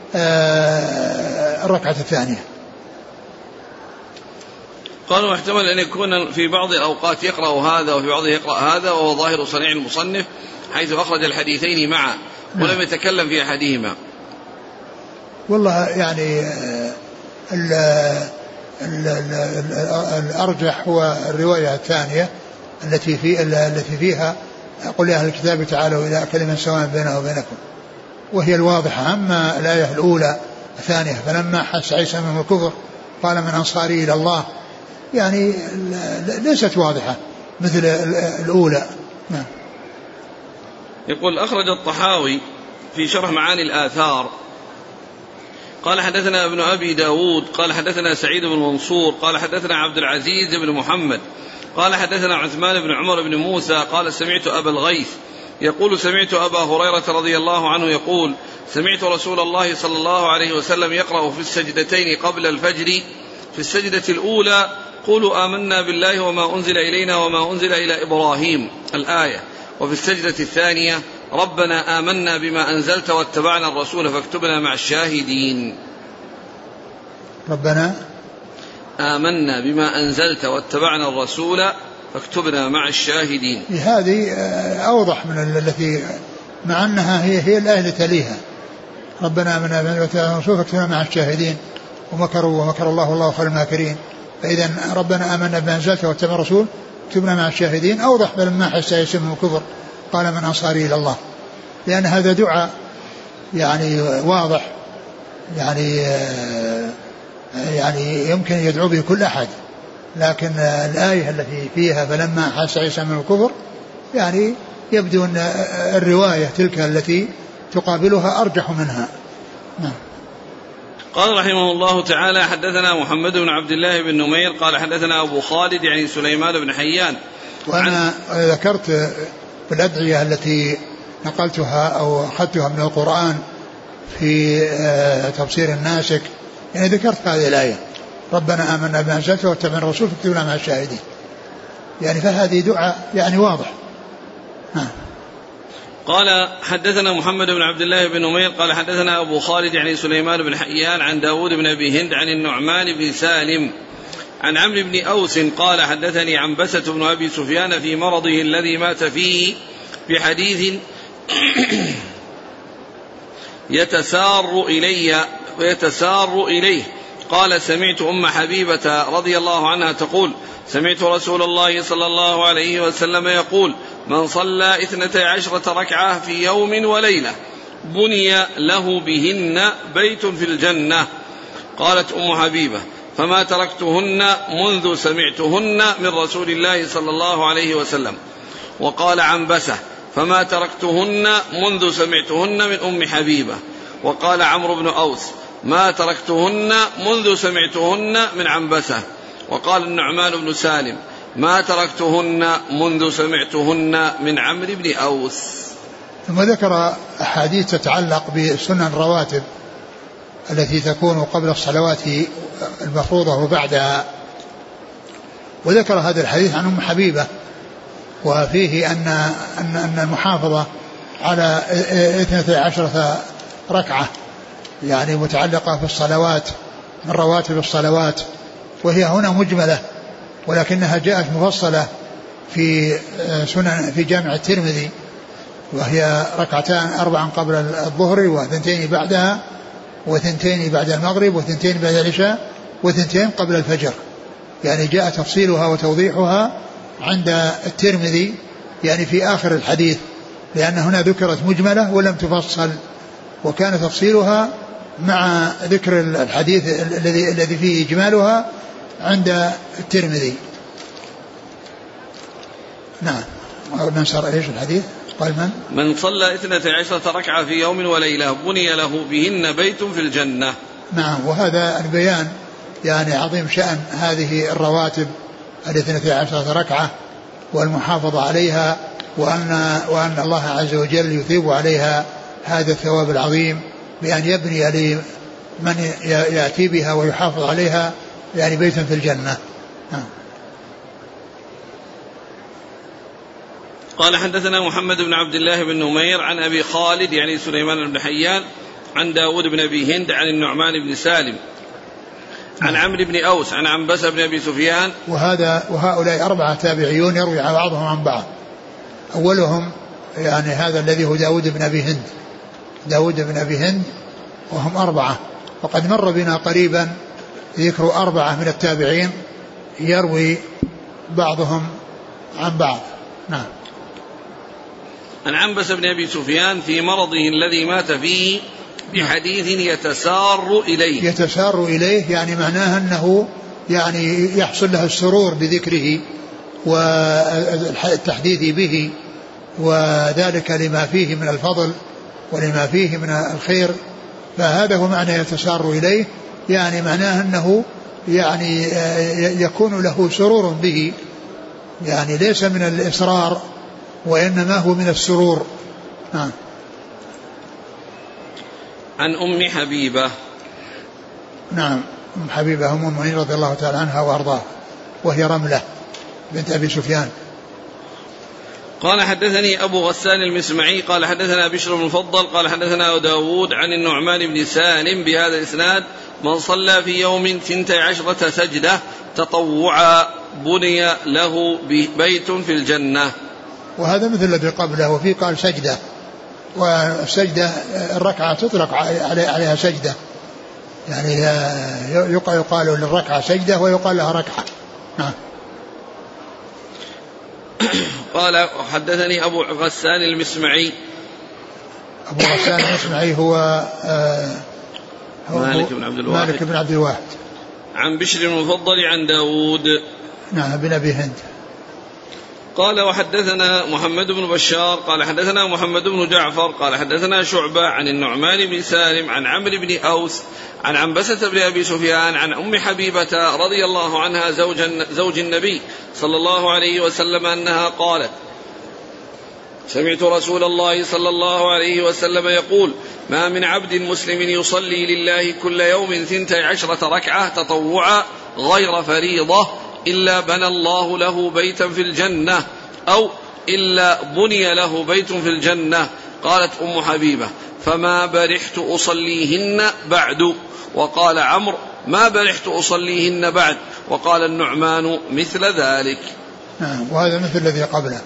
S2: آه الركعة الثانية.
S1: قالوا احتمل أن يكون في بعض الأوقات يقرأ هذا وفي بعضه يقرأ هذا، وهو ظاهر صنيع المصنف حيث أخرج الحديثين معا ولم يتكلم في أحدهما.
S2: والله يعني ال ال ال الأرجح هو الرواية الثانية التي في التي فيها قل يا أهل الكتاب تعالوا إلى كلمة سواء بيننا وبينكم، وهي الواضحة. أما الآية الأولى الثانية فلما حس عيسى منهم الكفر قال من أنصاري إلى الله، يعني ليست واضحة مثل الأولى. نعم.
S1: يقول أخرج الطحاوي في شرح معاني الآثار قال حدثنا ابن أبي داود قال حدثنا سعيد بن منصور قال حدثنا عبد العزيز بن محمد قال حدثنا عثمان بن عمر بن موسى قال سمعت أبا الغيث يقول سمعت أبا هريرة رضي الله عنه يقول سمعت رسول الله صلى الله عليه وسلم يقرأ في السجدتين قبل الفجر في السجدة الأولى قولوا آمنا بالله وما أنزل إلينا وما أنزل إلى إبراهيم الآية، وفي السجدة الثانية ربنا آمنا بما أنزلت واتبعنا الرسول فاكتبنا مع الشاهدين.
S2: ربنا
S1: آمنا بما أنزلت واتبعنا الرسول فاكتبنا مع الشاهدين.
S2: هذه أوضح من التي مع أنها هي هي الآية تليها ربنا آمنا بما أنزلت الرسول فاكتبنا مع الشاهدين ومكروا ومكر الله والله خير الماكرين. فإذا ربنا آمنا بما أنزلت واتبعنا الرسول فاكتبنا مع الشاهدين أوضح لما حس عيسى من الكفر قال من أنصاري إلى الله، لأن هذا دعاء يعني واضح، يعني يعني يمكن يدعو به كل أحد، لكن الآية التي فيها فلما حس عيسى من الكفر يعني يبدو أن الرواية تلك التي تقابلها أرجح منها. نعم.
S1: قال رحمه الله تعالى حدثنا محمد بن عبد الله بن نمير قال حدثنا أبو خالد يعني سليمان بن حيان.
S2: وأنا ذكرت في الأدعية التي نقلتها أو أخذتها من القرآن في تفسير الناسك، يعني ذكرت هذه الآية ربنا آمنا بما أنزلت واتبعنا الرسول فاكتبنا مع الشاهدين، يعني فهذه دعاء يعني واضح. ها.
S1: قال حدثنا محمد بن عبد الله بن نمير قال حدثنا أبو خالد يعني سليمان بن حيان عن داود بن أبي هند عن النعمان بن سالم عن عمرو بن أوس قال حدثني عنبسة بن أبي سفيان في مرضه الذي مات فيه بحديث يتسار إلي ويتسار إليه قال سمعت أم حبيبة رضي الله عنها تقول سمعت رسول الله صلى الله عليه وسلم يقول من صلى اثنتي عشرة ركعة في يوم وليلة بني له بهن بيت في الجنة. قالت أم حبيبة فما تركتهن منذ سمعتهن من رسول الله صلى الله عليه وسلم. وقال عنبسة فما تركتهن منذ سمعتهن من أم حبيبة. وقال عمرو بن أوس ما تركتهن منذ سمعتهن من عنبسة. وقال النعمان بن سالم ما تركتهن منذ سمعتهن من عمرو بن أوس.
S2: ثم ذكر أحاديث تتعلق بسنن الرواتب التي تكون قبل الصلوات المفروضة وبعدها، وذكر هذا الحديث عن أم حبيبة وفيه أن أن المحافظة على اثنتي عشرة ركعة يعني متعلقة في الصلوات من رواتب الصلوات، وهي هنا مجملة ولكنها جاءت مفصلة في سنن في جامع الترمذي وهي ركعتان أربعا قبل الظهر وثنتين بعدها وثنتين بعد المغرب وثنتين بعد العشاء وثنتين قبل الفجر. يعني جاء تفصيلها وتوضيحها عند الترمذي يعني في آخر الحديث، لأن هنا ذكرت مجملة ولم تفصل، وكان تفصيلها مع ذكر الحديث الذي الذي فيه إجمالها عند الترمذي. نعم. من صار ايش الحديث؟ قال من؟
S1: من صلى اثنتي عشرة ركعة في يوم وليلة بني له بهن بيت في الجنة.
S2: نعم. وهذا البيان يعني عظيم شأن هذه الرواتب الاثنتي عشرة ركعة والمحافظة عليها، وأن, وأن الله عز وجل يثيب عليها هذا الثواب العظيم بأن يبني لمن يأتي بها ويحافظ عليها يعني بيتا في الجنة. نعم.
S1: قال حدثنا محمد بن عبد الله بن نمير عن أبي خالد يعني سليمان بن حيان عن داود بن أبي هند عن النعمان بن سالم عن عمرو بن أوس عن عنبسة بن أبي سفيان.
S2: وهذا وهؤلاء أربعة تابعيون يروي بعضهم عن بعض. أولهم يعني هذا الذي هو داود بن أبي هند داود بن أبي هند وهم أربعة، وقد مر بنا قريبا ذكر أربعة من التابعين يروي بعضهم عن بعض. نعم.
S1: عن عنبسة بن أبي سفيان في مرضه الذي مات فيه بحديث يتسار إليه.
S2: يتسار إليه يعني معناه أنه يعني يحصل له السرور بذكره والتحديث به، وذلك لما فيه من الفضل ولما فيه من الخير، فهذا هو معنى يتسار إليه، يعني معناه أنه يعني يكون له سرور به، يعني ليس من الإصرار وإنما هو من السرور. نعم.
S1: عن أم حبيبة.
S2: نعم. أم حبيبة أم المؤمنين رضي الله تعالى عنها وأرضاها، وهي رملة بنت أبي سفيان.
S1: قال حدثني أبو غسان المسمعي قال حدثنا بشر بن المفضل قال حدثنا داود عن النعمان بن سالم بهذا الإسناد: من صلى في يوم ثنتي عشرة سجدة تطوعا بني له بيت في الجنة.
S2: وهذا مثل الذي قبله، وفي قال سجدة، والسجدة الركعة تطلق عليها سجدة، يعني يقال للركعة سجدة ويقال لها ركعة. نعم.
S1: قال حدثني أبو غسان المسمعي.
S2: أبو غسان المسمعي هو, آه هو
S1: مالك بن عبد الواحد
S2: مالك بن عبد الواحد
S1: عن بشر المفضل عن داود
S2: نعم بن أبي هند.
S1: قال وحدثنا محمد بن بشار قال حدثنا محمد بن جعفر قال حدثنا شعبة عن النعمان بن سالم عن عمرو بن أوس عن عنبسة بن أبي سفيان عن أم حبيبة رضي الله عنها زوج, زوج النبي صلى الله عليه وسلم أنها قالت: سمعت رسول الله صلى الله عليه وسلم يقول: ما من عبد مسلم يصلي لله كل يوم ثنتي عشرة ركعة تطوعا غير فريضة إلا بنى الله له بيتا في الجنة أو إلا بني له بيت في الجنة. قالت أم حبيبة: فما برحت أصليهن بعد. وقال عمرو: ما برحت أصليهن بعد. وقال النعمان: مثل ذلك.
S2: نعم. وهذا مثل الذي قبله.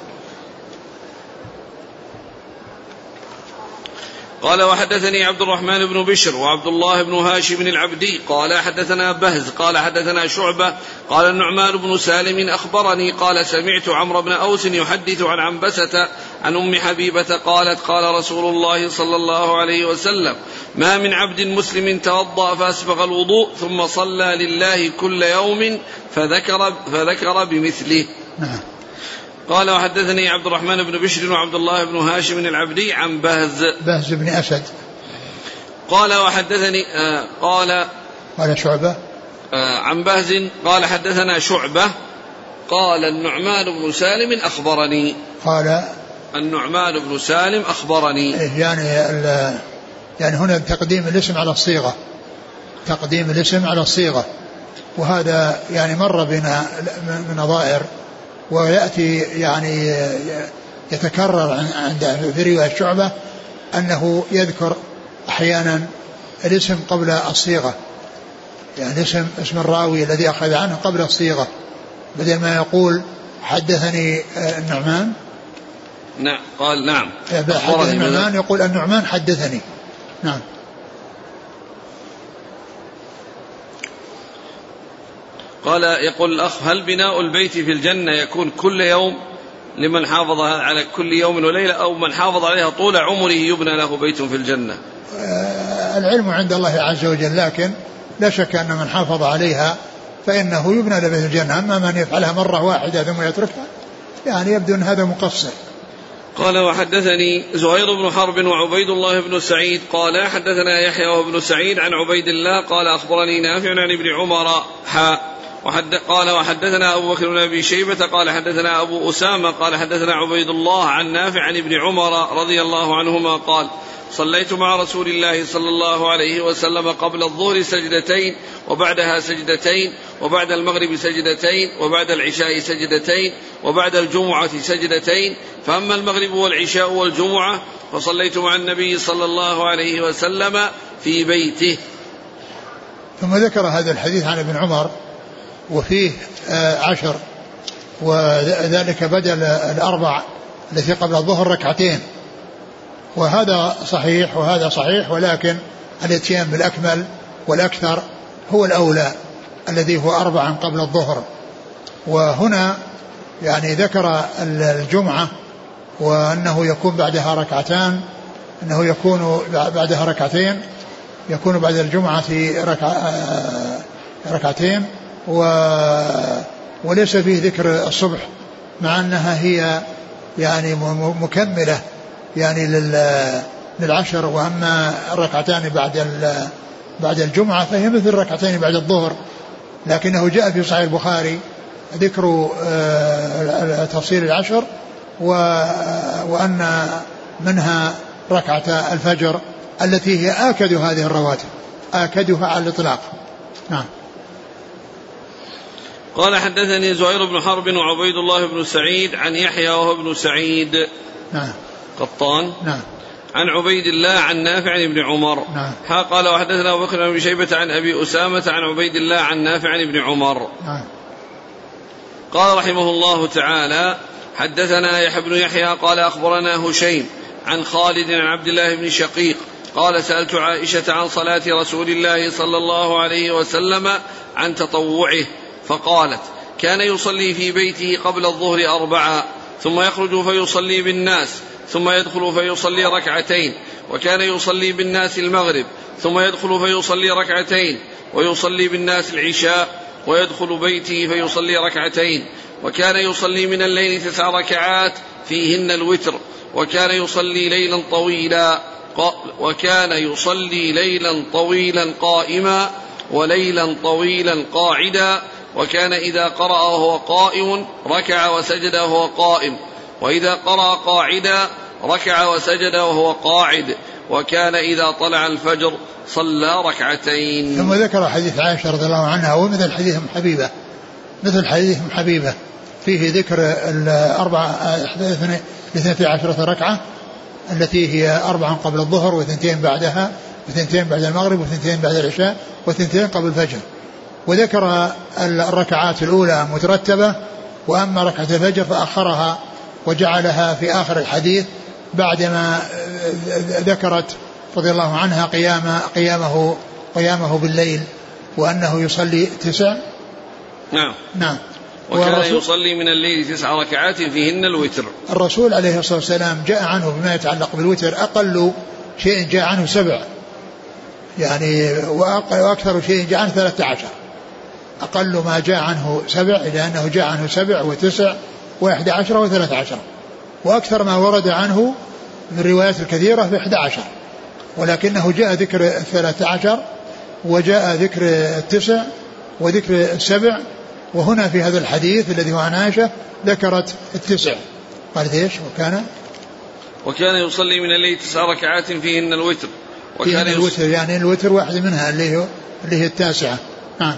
S1: قال وحدثني عبد الرحمن بن بشر وعبد الله بن هاشم العبدي قال حدثنا بهز قال حدثنا شعبة قال النعمان بن سالم أخبرني قال سمعت عمرو بن أوس يحدث عن عنبسة عن أم حبيبة قالت: قال رسول الله صلى الله عليه وسلم: ما من عبد مسلم توضأ فأسبغ الوضوء ثم صلى لله كل يوم فذكر, فذكر بمثله.
S2: نعم.
S1: قال وحدثني عبد الرحمن بن بشر وعبد الله بن هاشم العبدي عن بهز
S2: بهز بن أسد.
S1: قال وحدثني آه قال
S2: قال شعبة
S1: آه عن بهز قال حدثنا شعبة قال النعمان بن سالم أخبرني.
S2: قال
S1: النعمان بن سالم أخبرني.
S2: يعني يعني هنا تقديم الاسم على الصيغة، تقديم الاسم على الصيغة، وهذا يعني مر بنا من نظائر، ويأتي يعني يتكرر عند في رواية شعبة أنه يذكر أحيانا الاسم قبل الصيغة، يعني اسم اسم الراوي الذي أخذ عنه قبل الصيغة، بدل ما يقول حدثني النعمان
S1: نعم قال نعم
S2: حدث النعمان يقول النعمان حدثني. نعم.
S1: قال يقول الأخ هل بناء البيت في الجنة يكون كل يوم لمن حافظ على كل يوم وليلة أو من حافظ عليها طول عمره يبنى له بيت في الجنة؟
S2: آه العلم عند الله عز وجل، لكن لا شك أن من حافظ عليها فإنه يبنى له بيت الجنة. أما من يفعلها مرة واحدة ثم يتركها يعني يبدو أن هذا مقصر.
S1: قال وحدثني زهير بن حرب وعبيد الله بن سعيد قال حدثنا يحيى وابن سعيد عن عبيد الله قال أخبرني نافع عن ابن عمر حاء وحد قال وحدثنا أبو بكر بن أبي شيبة قال حدثنا أبو أسامة قال حدثنا عبيد الله عن نافع عن ابن عمر رضي الله عنهما قال صليت مع رسول الله صلى الله عليه وسلم قبل الظهر سجدتين وبعدها سجدتين وبعد المغرب سجدتين وبعد العشاء سجدتين وبعد الجمعة سجدتين، فأما المغرب والعشاء والجمعة فصليت مع النبي صلى الله عليه وسلم في بيته.
S2: ثم ذكر هذا الحديث عن ابن عمر وفيه عشر، وذلك بدل الأربع التي قبل الظهر ركعتين، وهذا صحيح وهذا صحيح، ولكن الاتيان بالأكمل والأكثر هو الأولى الذي هو أربعا قبل الظهر. وهنا يعني ذكر الجمعة وأنه يكون بعدها ركعتان، أنه يكون بعدها ركعتين، يكون بعد الجمعة ركع ركعتين و وليس فيه ذكر الصبح، مع أنها هي يعني مكملة يعني للعشر. وأما الركعتان بعد بعد الجمعة فهي مثل الركعتين بعد الظهر، لكنه جاء في صحيح البخاري ذكر تفصيل العشر وأن منها ركعة الفجر التي هي آكد هذه الرواتب، آكدها على الإطلاق. نعم.
S1: قال حدثني زهير بن حرب وعبيد الله بن سعيد عن يحيى وهو ابن سعيد
S2: نعم
S1: قطان
S2: نعم
S1: عن عبيد الله عن نافع عن ابن عمر
S2: نعم.
S1: ها قال وحدثنا أبو بكر بن أبي شيبة عن أبي أسامة عن عبيد الله عن نافع عن ابن عمر.
S2: نعم.
S1: قال رحمه الله تعالى حدثنا يحيى بن يحيى قال أخبرنا هشيم عن خالد عن عبد الله بن شقيق قال سألت عائشة عن صلاة رسول الله صلى الله عليه وسلم عن تطوعه فقالت كان يصلي في بيته قبل الظهر أربعة ثم يخرج فيصلي بالناس ثم يدخل فيصلي ركعتين، وكان يصلي بالناس المغرب ثم يدخل فيصلي ركعتين، ويصلي بالناس العشاء ويدخل بيته فيصلي ركعتين، وكان يصلي من الليل تسع ركعات فيهن الوتر، وكان يصلي ليلا طويلا وكان يصلي ليلا طويلا قائما وليلا طويلا قاعدا، وكان إذا قرأ وهو قائم ركع وسجد وهو قائم، وإذا قرأ قاعدا ركع وسجد وهو قاعد، وكان إذا طلع الفجر صلى ركعتين.
S2: ثم ذكر حديث عائشة رضي الله عنها ومثل حديث أم حبيبة، مثل حديث أم حبيبة فيه ذكر الأربع اثنتي عشرة ركعة التي هي أربعا قبل الظهر واثنتين بعدها واثنتين بعد المغرب واثنتين بعد العشاء واثنتين قبل الفجر، وذكر الركعات الأولى مترتبة، وأما ركعة الفجر فأخرها وجعلها في آخر الحديث بعدما ذكرت رضي الله عنها قيام قيامه قيامه بالليل وأنه يصلي تسع.
S1: نعم
S2: نعم.
S1: وكان يصلي من الليل تسع ركعات فيهن الوتر.
S2: الرسول عليه الصلاة والسلام جاء عنه بما يتعلق بالوتر أقل شيء جاء عنه سبع، يعني وأكثر شيء جاء عنه ثلاثة عشر، أقل ما جاء عنه سبع لأنه جاء عنه سبع وتسع وإحدى عشر وثلاث عشر، وأكثر ما ورد عنه من الروايات الكثيرة في إحدى عشر، ولكنه جاء ذكر الثلاث عشر وجاء ذكر التسع وذكر السبع، وهنا في هذا الحديث الذي هو عن عائشة ذكرت التسع، قالت ايش؟ وكان
S1: وكان يصلي من الليل تسع ركعات فيهن الوتر،
S2: وكان فيهن الوتر يعني الوتر واحد منها اللي هو اللي هي التاسعة. نعم.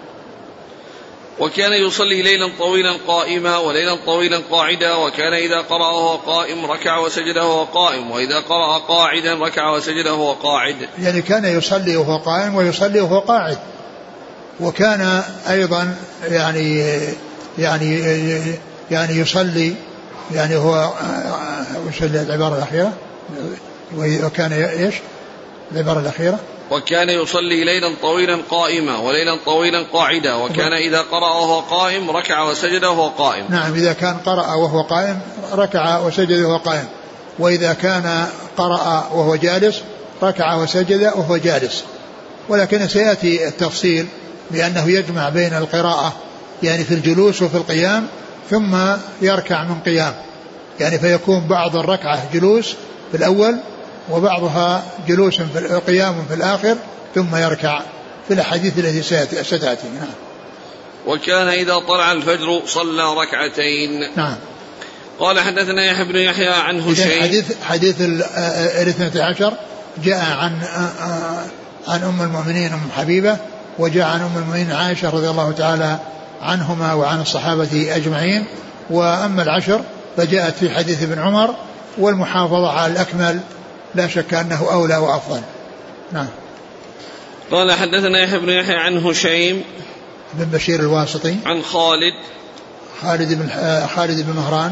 S1: وكان يصلي ليلا طويلا قائما وليلا طويلا قاعدا، وكان إذا قرأ وهو قائم ركع وسجد وهو قائم، وإذا قرأ قاعدا ركع وسجد وهو قاعد،
S2: يعني كان يصلي وهو قائم ويصلي وهو قاعد، وكان أيضا يعني يعني يعني يصلي يعني هو وش العبارة الأخيرة؟ وكان إيش العبارة الأخيرة؟
S1: وكان يصلي ليلا طويلا قائما وليلا طويلا قاعدا وكان إذا قرأ وهو قائم ركع وسجد وهو قائم.
S2: نعم إذا كان قرأ وهو قائم ركع وسجد وهو قائم، وإذا كان قرأ وهو جالس ركع وسجد وهو جالس. ولكن سيأتي التفصيل بأنه يجمع بين القراءة يعني في الجلوس وفي القيام ثم يركع من قيام، يعني فيكون بعض الركعة جلوس في الأول وبعضها جلوس في قيام في الآخر ثم يركع في الحديث الذي ستأتي. نعم.
S1: وكان إذا طلع الفجر صلى ركعتين.
S2: نعم.
S1: قال حدثنا يحيى بن يحيى عن هشيم.
S2: حديث حديث الاثنى عشر جاء عن عن أم المؤمنين أم حبيبة، وجاء عن أم المؤمنين عائشة رضي الله تعالى عنهما وعن الصحابة أجمعين. وأما العشر فجاءت في حديث ابن عمر، والمحافظة على الأكمل لا شك أنه أولى وأفضل. نعم.
S1: قال حدثنا يحيى بن يحيى عن هشيم
S2: بن بشير الواسطي
S1: عن خالد
S2: خالد بن خالد بن مهران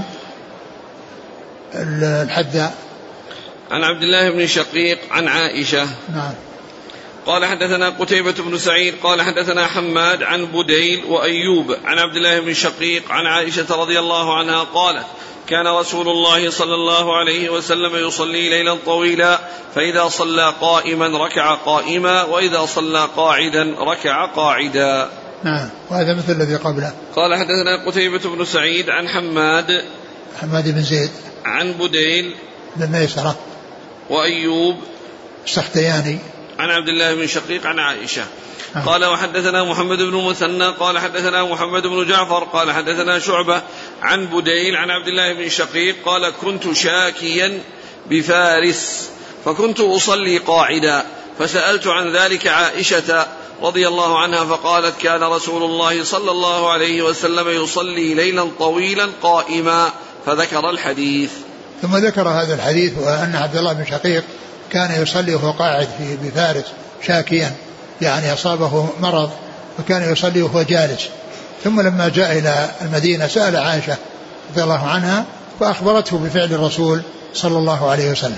S2: الحداء
S1: عن عبد الله بن شقيق عن عائشة.
S2: نعم.
S1: قال حدثنا قتيبة بن سعيد قال حدثنا حماد عن بديل وأيوب عن عبد الله بن شقيق عن عائشة رضي الله عنها قالت كان رسول الله صلى الله عليه وسلم يصلي ليلا طويلا فإذا صلى قائما ركع قائما وإذا صلى قاعدا ركع قاعدا.
S2: نعم. وهذا مثل الذي قبله.
S1: قال حدثنا قتيبة بن سعيد عن حماد
S2: حماد بن زيد
S1: عن بديل
S2: بن ميسرة
S1: وأيوب
S2: السختياني
S1: عن عبد الله بن شقيق عن عائشة. قال وحدثنا محمد بن مثنى قال حدثنا محمد بن جعفر قال حدثنا شعبة عن بديل عن عبد الله بن شقيق قال كنت شاكيا بفارس فكنت أصلي قاعدا فسألت عن ذلك عائشة رضي الله عنها فقالت كان رسول الله صلى الله عليه وسلم يصلي ليلا طويلا قائما فذكر الحديث.
S2: ثم ذكر هذا الحديث وأن عبد الله بن شقيق كان يصلي وهو قاعد في بفارس شاكيا، يعني أصابه مرض وكان يصلي وهو جالس. ثم لما جاء إلى المدينة سأل عائشة رضي الله عنها فأخبرته بفعل الرسول صلى الله عليه وسلم.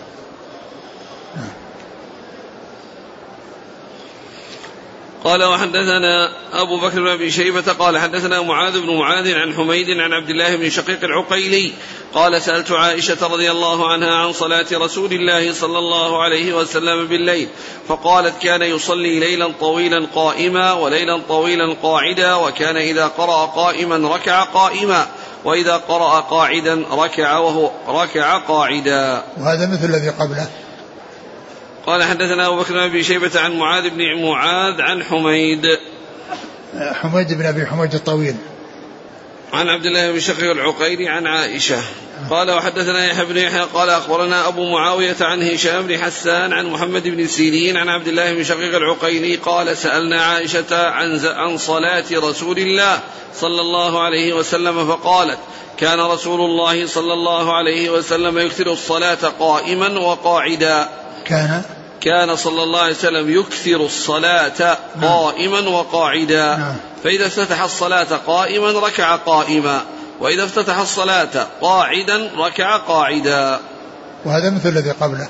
S1: قال وحدثنا أبو بكر بن أبي شيبة قال حدثنا معاذ بن معاذ عن حميد عن عبد الله بن شقيق العقيلي قال سألت عائشة رضي الله عنها عن صلاة رسول الله صلى الله عليه وسلم بالليل فقالت كان يصلي ليلا طويلا قائما وليلا طويلا قاعدا وكان إذا قرأ قائما ركع قائما وإذا قرأ قاعدا ركع وهو ركع قاعدا.
S2: وهذا مثل الذي قبله.
S1: قال حدثنا أبو بكر بن أبي شيبة عن معاذ بن معاذ عن حميد
S2: حميد بن أبي حميد الطويل
S1: عن عبد الله بن شقيق العقيلي عن عائشة. قال وحدثنا يحيى بن يحيى قال أخبرنا أبو معاوية عن هشام بن حسان عن محمد بن سيرين عن عبد الله بن شقيق العقيلي قال سألنا عائشة عن عن صلاة رسول الله صلى الله عليه وسلم فقالت كان رسول الله صلى الله عليه وسلم يكثر الصلاة قائما وقاعدا.
S2: كان
S1: كان صلى الله عليه وسلم يكثر الصلاة قائما وقاعدا.
S2: نعم.
S1: فإذا افتتح الصلاة قائما ركع قائما وإذا افتتح الصلاة قاعدا ركع قاعدا.
S2: وهذا مثل الذي قبله.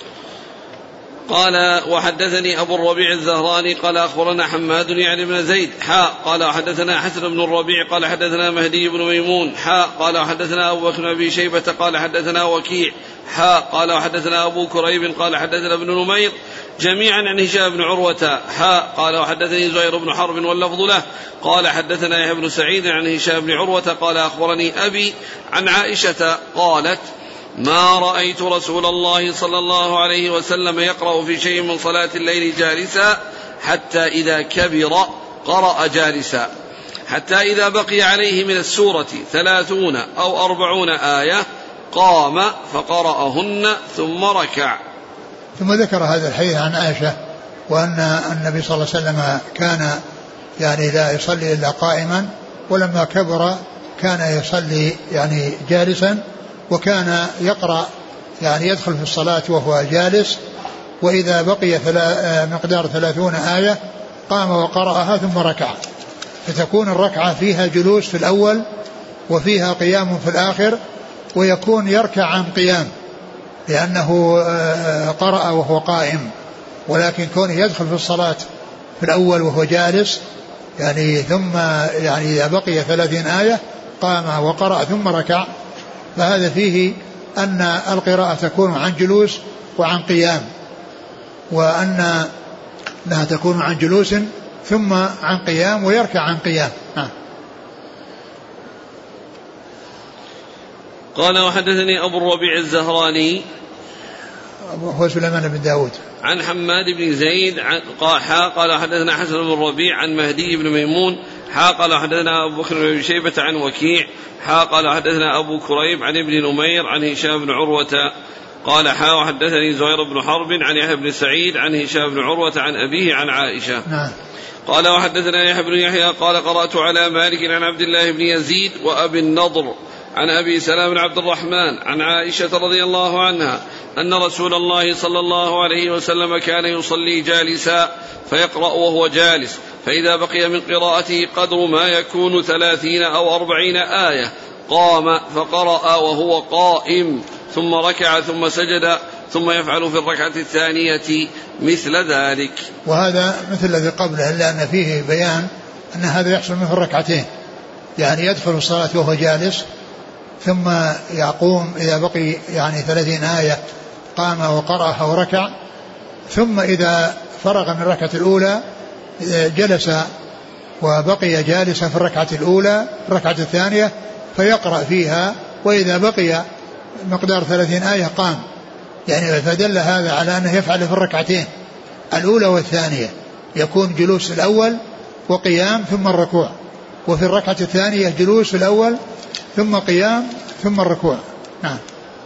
S1: قال وحدثني أبو الربيع الزهراني قال أخبرنا حماد يعني بن زيد حاء قال وحدثنا حسن بن الربيع قال حدثنا مهدي بن ميمون حاء قال وحدثنا أبو بكر بن أبي شيبة قال حدثنا وكيع حاء قال وحدثنا أبو كريب قال حدثنا ابن نمير جميعا عن هشام بن عروة حاء قال وحدثني زهير بن حرب واللفظ له قال حدثنا يحيى بن سعيد عن هشام بن عروة قال أخبرني أبي عن عائشة قالت ما رأيت رسول الله صلى الله عليه وسلم يقرأ في شيء من صلاة الليل جالسا حتى إذا كبر قرأ جالسا حتى إذا بقي عليه من السورة ثلاثون أو أربعون آية قام فقرأهن ثم ركع.
S2: ثم ذكر هذا الحديث عن عائشة وأن النبي صلى الله عليه وسلم كان يعني لا يصلي إلا قائما ولما كبر كان يصلي يعني جالسا وكان يقرأ يعني يدخل في الصلاة وهو جالس وإذا بقي مقدار ثلاثون آية قام وقرأها ثم ركع فتكون الركعة فيها جلوس في الأول وفيها قيام في الآخر ويكون يركع عن قيام لأنه قرأ وهو قائم، ولكن كونه يدخل في الصلاة في الأول وهو جالس يعني ثم يعني إذا بقي ثلاثين آية قام وقرأ ثم ركع، فهذا فيه أن القراءة تكون عن جلوس وعن قيام، وأن أنها تكون عن جلوس ثم عن قيام ويركع عن قيام. ها.
S1: قال وحدثني أبو الربيع الزهراني
S2: هو سليمان بن داود
S1: عن حماد بن زيد عن قاحا قال حدثنا حسن بن الربيع عن مهدي بن ميمون حا قال حدثنا أبو بكر بن شيبة عن وكيع حا قال حدثنا أبو كريب عن ابن نمير عن هشام بن عروة قال حا وحدثني زهير بن حرب عن يحيى بن سعيد عن هشام بن عروة عن أبيه عن عائشة.
S2: نعم.
S1: قال وحدثنا يحيى بن يحيى قال قرأت على مالك عن عبد الله بن يزيد وأبي النضر عن أبي سلام بن عبد الرحمن عن عائشة رضي الله عنها أن رسول الله صلى الله عليه وسلم كان يصلي جالسا فيقرأ وهو جالس، فإذا بقي من قراءته قدر ما يكون ثلاثين أو أربعين آية قام فقرأ وهو قائم ثم ركع ثم سجد ثم يفعل في الركعة الثانية مثل ذلك.
S2: وهذا مثل الذي قبله إلا أن فيه بيان أن هذا يحصل منه الركعتين، يعني يدخل الصلاة وهو جالس ثم يقوم إذا بقي يعني ثلاثين آية قام وقرأها وركع، ثم إذا فرغ من الركعة الأولى جلس وبقي جالسا في الركعة الأولى الركعة الثانية فيقرأ فيها، وإذا بقي مقدار ثلاثين آية قام، يعني فدل هذا على أنه يفعل في الركعتين الأولى والثانية، يكون جلوس الأول وقيام ثم الركوع، وفي الركعة الثانية جلوس الأول ثم قيام ثم الركوع. نعم.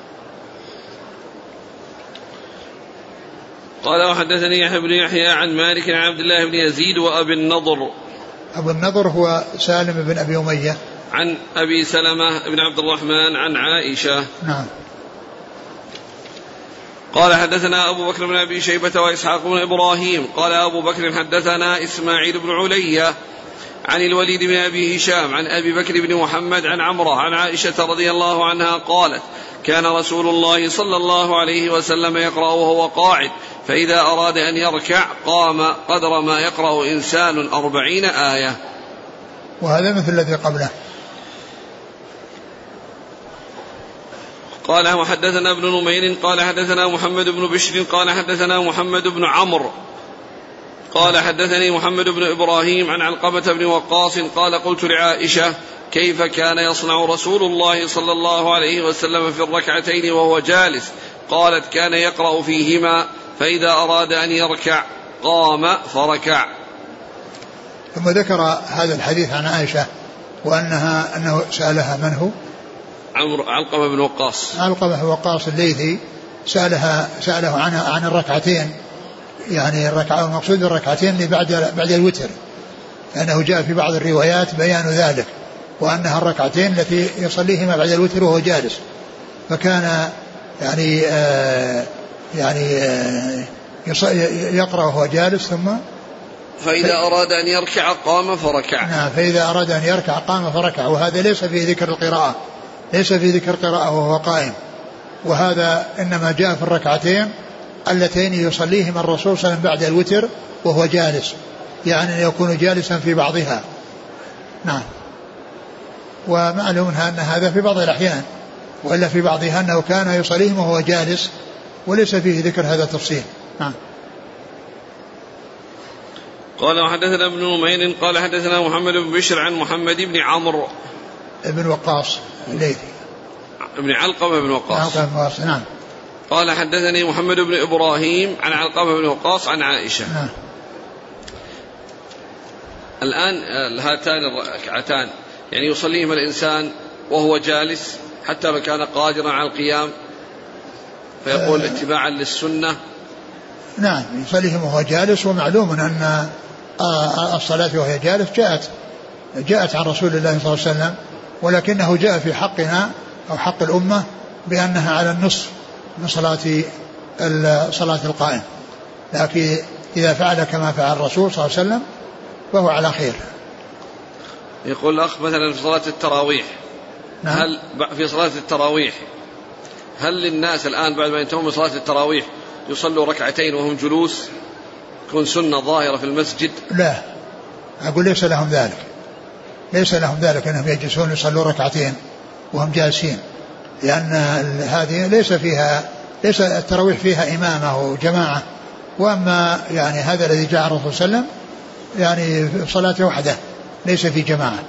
S1: قال وحدثني يحيى بن يحيى عن مالك عن عبد الله بن يزيد وأبي النضر.
S2: أبو النضر هو سالم بن أبي أمية
S1: عن أبي سلمة بن عبد الرحمن عن عائشة.
S2: نعم.
S1: قال حدثنا أبو بكر بن أبي شيبة وإسحاق بن إبراهيم قال أبو بكر حدثنا إسماعيل بن علية عن الوليد بن أبي هشام عن أبي بكر بن محمد عن عمرة عن عائشة رضي الله عنها قالت كان رسول الله صلى الله عليه وسلم يقرأ وهو قاعد، فإذا أراد أن يركع قام قدر ما يقرأ إنسان أربعين آية.
S2: وهذا مثل الذي قبله.
S1: قال وحدثنا ابن نمير قال حدثنا محمد بن بشر قال حدثنا محمد بن عمرو قال حدثني محمد بن إبراهيم عن علقمة بن وقاص قال قلت لعائشة كيف كان يصنع رسول الله صلى الله عليه وسلم في الركعتين وهو جالس؟ قالت كان يقرأ فيهما فإذا أراد أن يركع قام فركع.
S2: ثم ذكر هذا الحديث عن عائشة وأنها أنه سألها من هو؟
S1: علقمة بن وقاص.
S2: علقمة بن وقاص الليثي سألها سأله عنها عن الركعتين، يعني الركعة المقصود الركعتين اللي بعد بعد الوتر، لأنه جاء في بعض الروايات بيان ذلك، وأنها الركعتين التي يصليهما بعد الوتر وهو جالس، فكان يعني آه يعني آه يقرأ وهو جالس ثم
S1: فإذا أراد أن يركع قام فركع.
S2: نعم، فإذا أراد أن يركع قام فركع، وهذا ليس في ذكر القراءة، ليس في ذكر القراءة وهو قائم، وهذا إنما جاء في الركعتين اللتين يصليهما الرسول صلى الله عليه وسلم بعد الوتر وهو جالس، يعني يكون جالسا في بعضها. نعم. ومعلوم أن هذا في بعض الأحيان، وإلا في بعضها أنه كان يصليهما وهو جالس، وليس فيه ذكر هذا التفصيل. نعم.
S1: قال وحدثنا ابن نمير قال حدثنا محمد بن بشر عن محمد بن عمرو
S2: ابن وقاص الليثي
S1: ابن علقمة بن وقاص.
S2: وقاص. نعم.
S1: قال حدثني محمد بن إبراهيم عن علقمة بن وقاص عن عائشة.
S2: نعم.
S1: الآن هاتان الركعتان يعني يصليهما الإنسان وهو جالس حتى لو كان قادرا على القيام، فيقول اتباعا للسنة.
S2: نعم، يصليهما وهو جالس، ومعلوم أن الصلاة وهي جالس جاءت جاءت عن رسول الله صلى الله عليه وسلم، ولكنه جاء في حقنا أو حق الأمة بأنها على النصف من صلاة صلاة القائم، لكن إذا فعل كما فعل الرسول صلى الله عليه وسلم فهو على خير.
S1: يقول الأخ مثلا في صلاة التراويح
S2: نعم.
S1: هل في صلاة التراويح هل للناس الآن بعد ما ينتهون من صلاة التراويح يصلوا ركعتين وهم جلوس تكون سنة ظاهرة في المسجد؟
S2: لا، أقول ليس لهم ذلك، ليس لهم ذلك أنهم يجلسون يصلوا ركعتين وهم جالسين، لأن هذه ليس فيها ليس التراويح فيها إمامة وجماعة. وأما يعني هذا الذي جاء الرسول صلى الله عليه وسلم يعني في صلاة وحده ليس في جماعة.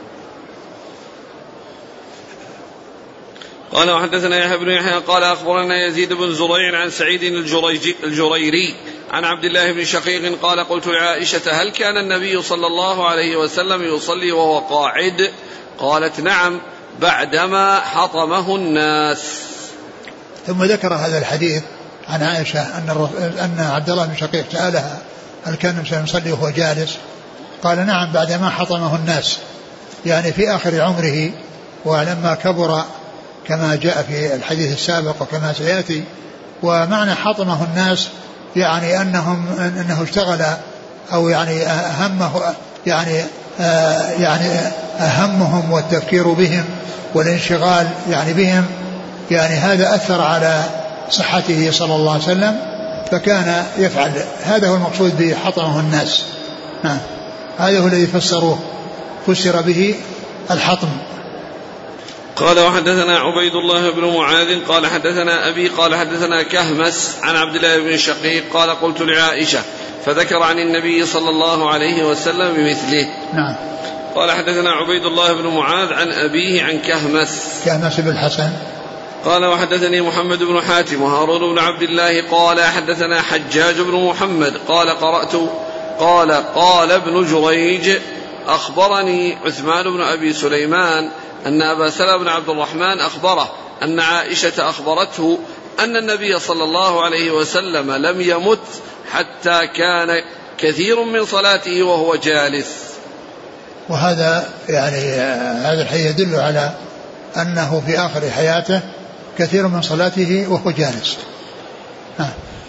S1: قال وحدثنا يحيى بن يحيى قال أخبرنا يزيد بن زريع عن سعيد الجريري عن عبد الله بن شقيق قال قلت لعائشة هل كان النبي صلى الله عليه وسلم يصلي وهو قاعد؟ قالت نعم بعدما حطمه الناس.
S2: ثم ذكر هذا الحديث عن عائشة أن أن عبد الله بن شقيق سألها هل كان النبي يصلي وهو جالس؟ قال نعم بعدما حطمه الناس، يعني في آخر عمره ولما كبر كما جاء في الحديث السابق وكما سيأتي. ومعنى حطمه الناس يعني أنهم أنه اشتغل أو يعني أهمه يعني آه يعني أهمهم والتفكير بهم والانشغال يعني بهم، يعني هذا أثر على صحته صلى الله عليه وسلم فكان يفعل. هذا هو المقصود بحطمه الناس. نعم هذا هو الذي فسروه فسر به الحطم.
S1: قال وحدثنا عبيد الله بن معاذ قال حدثنا أبي قال حدثنا كهمس عن عبد الله بن شقيق قال قلت لعائشة فذكر عن النبي صلى الله عليه وسلم بمثله.
S2: نعم.
S1: قال حدثنا عبيد الله بن معاذ عن أبيه عن كهمس
S2: كهمس بن الحسن
S1: قال وحدثني محمد بن حاتم وهارون بن عبد الله قال حدثنا حجاج بن محمد قال قرأت قال قال ابن جريج أخبرني عثمان بن أبي سليمان أن أبا سلمة بن عبد الرحمن أخبره أن عائشة أخبرته أن النبي صلى الله عليه وسلم لم يمت حتى كان كثير من صلاته وهو جالس.
S2: وهذا يعني هذا الحديث يدل على أنه في آخر حياته كثير من صلاته وهو جالس. ها.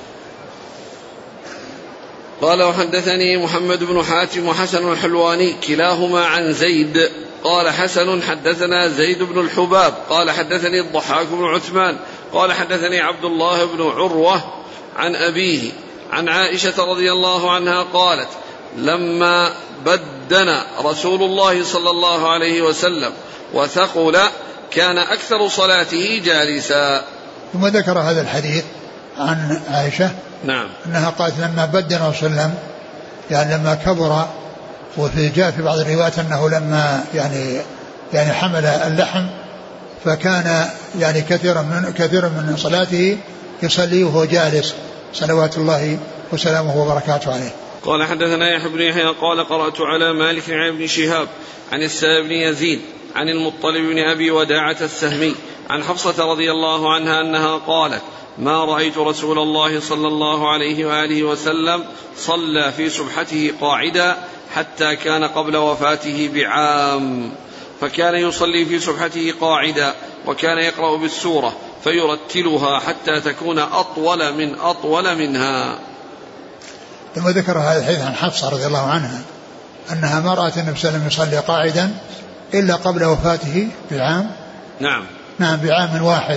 S1: قال وحدثني محمد بن حاتم وحسن الحلواني كلاهما عن زيد قال حسن حدثنا زيد بن الحباب قال حدثني الضحاك بن عثمان قال حدثني عبد الله بن عروة عن أبيه عن عائشة رضي الله عنها قالت لما بدن رسول الله صلى الله عليه وسلم وثقل كان أكثر صلاته جالسا.
S2: ثم ذكر هذا الحديث عن عائشة
S1: نعم
S2: أنها قالت لما بدن رسول الله صلى الله عليه وسلم يعني لما كبر، وفي جاء في بعض الروايات أنه لما يعني يعني حمل اللحم فكان يعني كثيرا من كثيرا من صلاته يصلي وهو جالس صلوات الله وسلامه وبركاته عليه.
S1: قال حدثنا يحيى بن يحيى قال قرأت على مالك عن ابن شهاب عن السائب بن يزيد عن المطلب بن أبي وداعة السهمي عن حفصة رضي الله عنها أنها قالت ما رأيت رسول الله صلى الله عليه وآله وسلم صلى في سبحته قاعدا حتى كان قبل وفاته بعام، فكان يصلي في سبحته قاعدا وكان يقرأ بالسورة فيرتلها حتى تكون أطول من أطول منها.
S2: ثم ذكر هذا الحديث عن حفصة رضي الله عنها أنها ما رأت النبي صلى الله عليه وسلم يصلي قاعدا إلا قبل وفاته بعام.
S1: نعم
S2: نعم بعام واحد.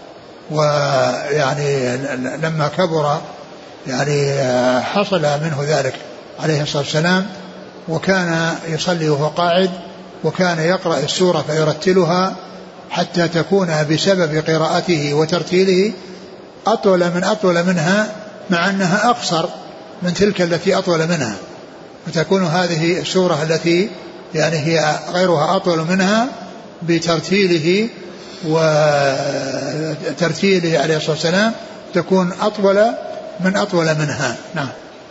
S2: ويعني لما كبر يعني حصل منه ذلك عليه الصلاة والسلام، وكان يصلي وهو قاعد وكان يقرأ السورة فيرتلها حتى تكون بسبب قراءته وترتيله أطول من أطول منها، مع أنها أقصر من تلك التي أطول منها، فتكون هذه السورة التي يعني هي غيرها أطول منها بترتيله وترتيله عليه الصلاة والسلام تكون أطول من أطول منها. نعم.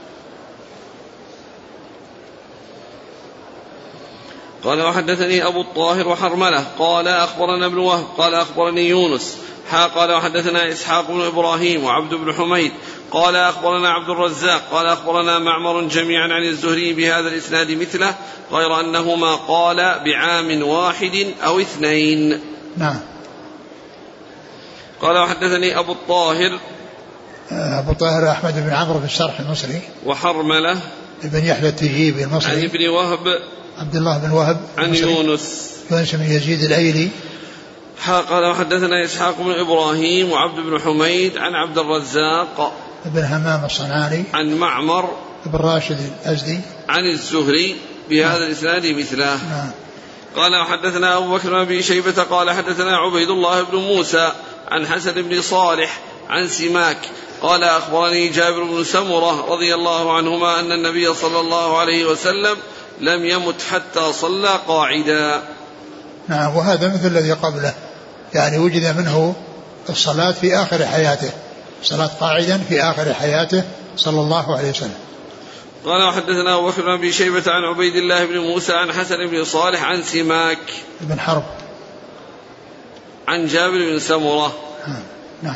S1: قال وحدثني أبو الطاهر وحرملة قال أخبرنا ابن وهب قال أخبرني يونس حا قال وحدثنا إسحاق بن إبراهيم وعبد بن حميد قال أخبرنا عبد الرزاق قال أخبرنا معمر جميعا عن الزهري بهذا الإسناد مثله غير أنهما قال بعام واحد أو اثنين.
S2: نعم.
S1: قال وحدثني أبو الطاهر
S2: أبو الطاهر أحمد بن عمرو في الشرح المصري
S1: وحرملة
S2: ابن يحيى التجيبي المصري
S1: عن ابن وهب
S2: عبد الله بن وهب
S1: عن يونس
S2: يونس بن يزيد الأيلي
S1: قال وحدثنا إسحاق بن إبراهيم وعبد بن حميد عن عبد الرزاق
S2: بن همام الصنعاني
S1: عن معمر
S2: بن راشد الأزدي
S1: عن الزهري بهذا الإسناد مثله.
S2: نعم.
S1: قال وحدثنا أبو بكر بن أبي شيبة قال حدثنا عبيد الله بن موسى عن حسن بن صالح عن سماك قال أخبرني جابر بن سمرة رضي الله عنهما أن النبي صلى الله عليه وسلم لم يمت حتى صلى قاعدا.
S2: نعم. وهذا مثل الذي قبله، يعني وجد منه الصلاة في آخر حياته، صلاة قاعدا في آخر حياته صلى الله عليه وسلم.
S1: قال وحدثنا أبو بكر بن أبي شيبة عن عبيد الله بن موسى عن حسن بن صالح عن سماك
S2: بن حرب
S1: عن جابر بن سمرة.
S2: نعم.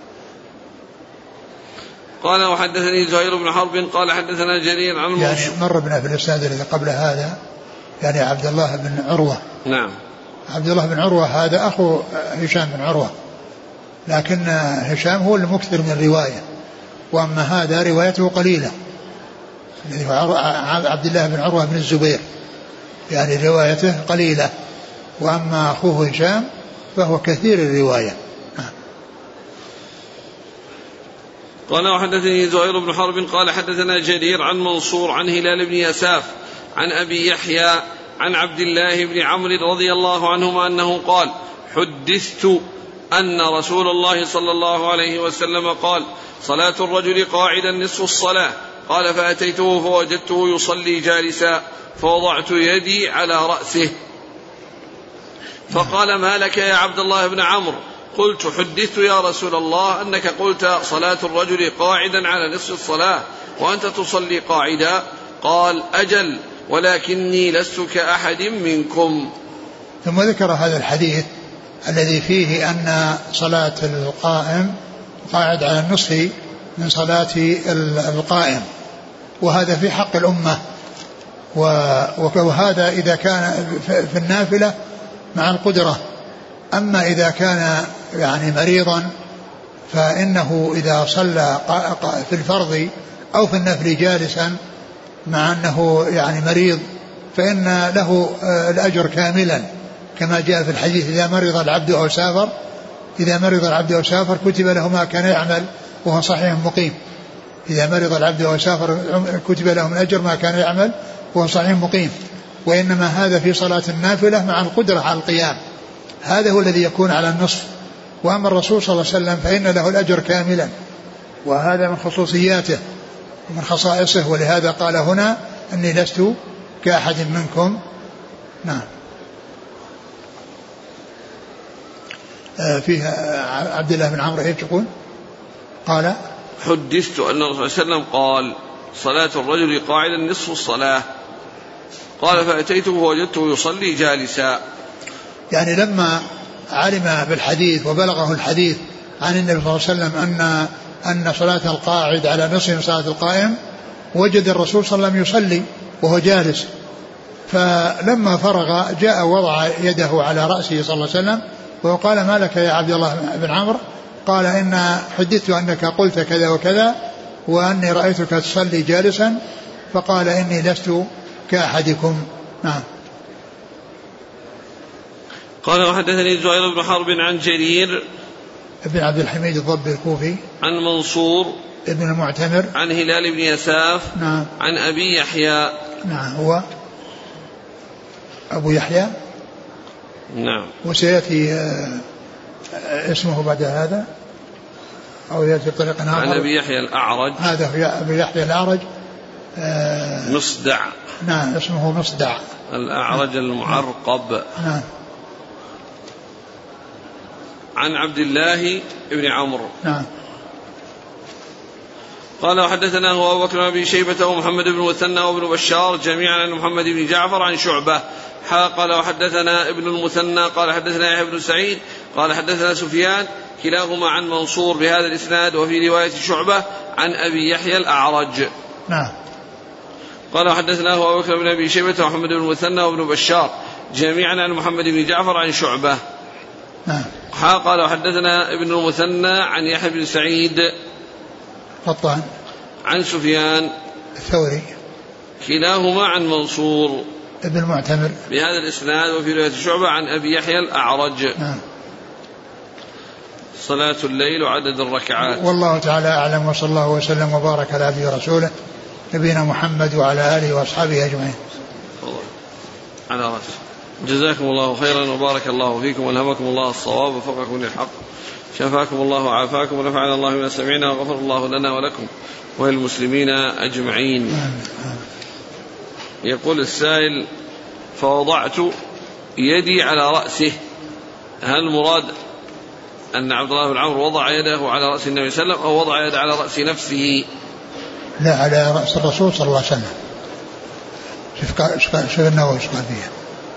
S1: قال وحدثني زهير بن حرب قال حدثنا جرير عن
S2: يعني مر بنا في الإسناد الذي قبل هذا، يعني عبد الله بن عروة.
S1: نعم.
S2: عبد الله بن عروة هذا أخو هشام بن عروة، لكن هشام هو المكثر من الرواية، وأما هذا روايته قليلة، الذي هو عبد الله بن عروة بن الزبير، يعني روايته قليلة، وأما أخوه هشام فهو كثير الرواية.
S1: قال وحدثني زهير بن حرب قال حدثنا جرير عن منصور عن هلال بن يساف عن أبي يحيى عن عبد الله بن عمرو رضي الله عنهما أنه قال حدثت أن رسول الله صلى الله عليه وسلم قال صلاة الرجل قاعدا نصف الصلاة. قال فأتيته فوجدته يصلي جالسا فوضعت يدي على رأسه فقال ما لك يا عبد الله بن عمرو؟ قلت حدثت يا رسول الله أنك قلت صلاة الرجل قاعدا على نصف الصلاة وأنت تصلي قاعدا. قال أجل ولكني لست كأحد منكم.
S2: ثم ذكر هذا الحديث الذي فيه أن صلاة القائم قاعد على النصف من صلاة القائم، وهذا في حق الأمة، وهذا إذا كان في النافلة مع القدرة. أما إذا كان يعني مريضا فإنه إذا صلى في الفرض أو في النفل جالسا مع أنه يعني مريض فإن له الأجر كاملا، كما جاء في الحديث إذا مرض العبد أو سافر إذا مرض العبد أو سافر كتب له ما كان يعمل وهو صحيح مقيم. إذا مرض العبد أو سافر كتب له من أجر ما كان يعمل وهو صحيح مقيم. وإنما هذا في صلاة النافلة مع القدرة على القيام، هذا هو الذي يكون على النصف. وأما الرسول صلى الله عليه وسلم فإن له الأجر كاملا، وهذا من خصوصياته ومن خصائصه، ولهذا قال هنا أني لست كأحد منكم. نعم. فيه عبد الله بن عمرو ايش يقول؟ قال
S1: حدثت أن الرسول صلى الله عليه وسلم قال صلاة الرجل قاعدا نصف الصلاة. قال فأتيته ووجدته يصلي جالسا.
S2: يعني لما علم بالحديث وبلغه الحديث عن النبي صلى الله عليه وسلم أن أن صلاة القاعد على نصف من صلاة القائم، وجد الرسول صلى الله عليه وسلم يصلي وهو جالس، فلما فرغ جاء وضع يده على رأسه صلى الله عليه وسلم وقال ما لك يا عبد الله بن عمرو؟ قال إن حدثت أنك قلت كذا وكذا وأني رأيتك تصلي جالسا، فقال إني لست كأحدكم. نعم.
S1: قال وحدثني زهير بن حرب عن جرير
S2: ابن عبد الحميد الضبي الكوفي
S1: عن منصور
S2: ابن المعتمر
S1: عن هلال بن يساف.
S2: نعم.
S1: عن أبي يحيى.
S2: نعم. هو أبو يحيى.
S1: نعم.
S2: وسيأتي اسمه بعد هذا أو يأتي بطريق آخر.
S1: عن أبي يحيى الأعرج.
S2: هذا هو أبي يحيى الأعرج.
S1: مصدع.
S2: نعم اسمه مصدع
S1: الأعرج المعرقب.
S2: نعم.
S1: عن عبد الله بن عمرو.
S2: نعم.
S1: قال وحدثنا هو أبو بكر بن شيبة ومحمد بن مثنى وابن بشار جميعا عن محمد بن جعفر عن شعبة. قال وحدثنا ابن المثنى قال حدثنا يحيى بن سعيد قال حدثنا سفيان كلاهما عن منصور بهذا الإسناد، وفي رواية شعبة عن أبي يحيى الأعرج.
S2: نعم.
S1: قال وحدثنا هو أبو بكر بن أبي شيبة ومحمد بن مثنى وابن بشار جميعا عن محمد بن جعفر عن شعبة.
S2: نعم.
S1: قال وحدثنا ابن المثنى عن يحيى بن سعيد
S2: قطان
S1: عن سفيان
S2: الثوري
S1: كلاهما عن منصور
S2: ابن المعتمر
S1: بهذا الإسناد، وفي رواية شعبة عن أبي يحيى الأعرج.
S2: نعم.
S1: صلاة الليل وعدد الركعات.
S2: والله تعالى أعلم، وصلى الله وسلم وبارك على عبده ورسوله نبينا محمد وعلى آله وأصحابه أجمعين.
S1: على رأسه. جزاكم الله خيرا وبارك الله فيكم والهمكم الله الصواب وفقكم للحق، شفاكم الله وعافاكم ونفعنا الله بما سمعنا وغفر الله لنا ولكم وللمسلمين أجمعين. يقول السائل: فوضعت يدي على رأسه، هل مراد أن عبد الله بن عمرو وضع يده على رأس النبي صلى الله عليه وسلم أو وضع يده على رأس نفسه؟
S2: لا، على رأس الرسول صلى الله عليه وسلم. شوف النووي ايش قال فيها: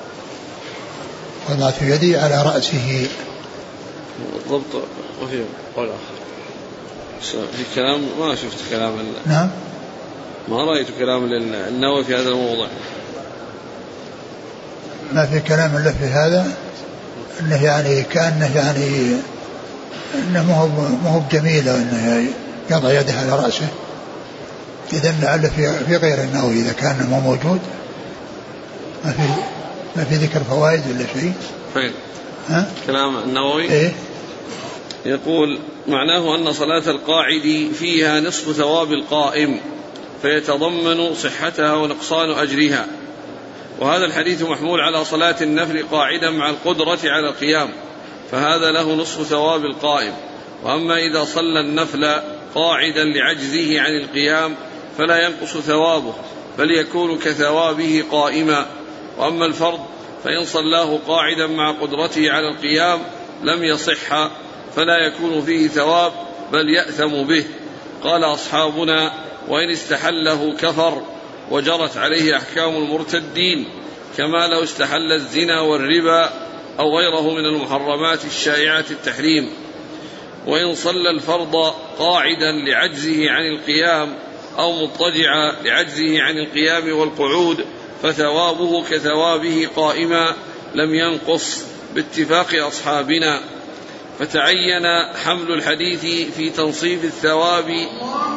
S2: وضعت يدي على رأسه.
S1: بالضبط. وفي قول آخر في كلام ما شفت كلام.
S2: نعم،
S1: ما رأيت كلام النووي في هذا الموضوع.
S2: ما في كلام إلا في هذا، انه يعني كأنه يعني انه مو مو بجميل انه يضع يده على رأسه. إذا لعل في في غير النووي إذا كان مو موجود، ما في ما في ذكر فوائد ولا شيء.
S1: فين؟
S2: ها؟
S1: كلام النووي.
S2: إيه؟
S1: يقول: معناه أن صلاة القاعد فيها نصف ثواب القائم، فيتضمن صحتها ونقصان أجرها. وهذا الحديث محمول على صلاة النفل قاعدا مع القدرة على القيام، فهذا له نصف ثواب القائم. وأما إذا صلى النفل قاعدا لعجزه عن القيام فلا ينقص ثوابه، بل يكون كثوابه قائما. وأما الفرض فإن صلاه قاعدا مع قدرته على القيام لم يصح، فلا يكون فيه ثواب بل يأثم به. قال أصحابنا: وإن استحله كفر، وجرت عليه أحكام المرتدين، كما لو استحل الزنا والربا أو غيره من المحرمات الشائعة التحريم. وإن صلى الفرض قاعدا لعجزه عن القيام أو مضطجعا لعجزه عن القيام والقعود فثوابه كثوابه قائما لم ينقص باتفاق أصحابنا. فتعين حمل الحديث في تنصيف الثواب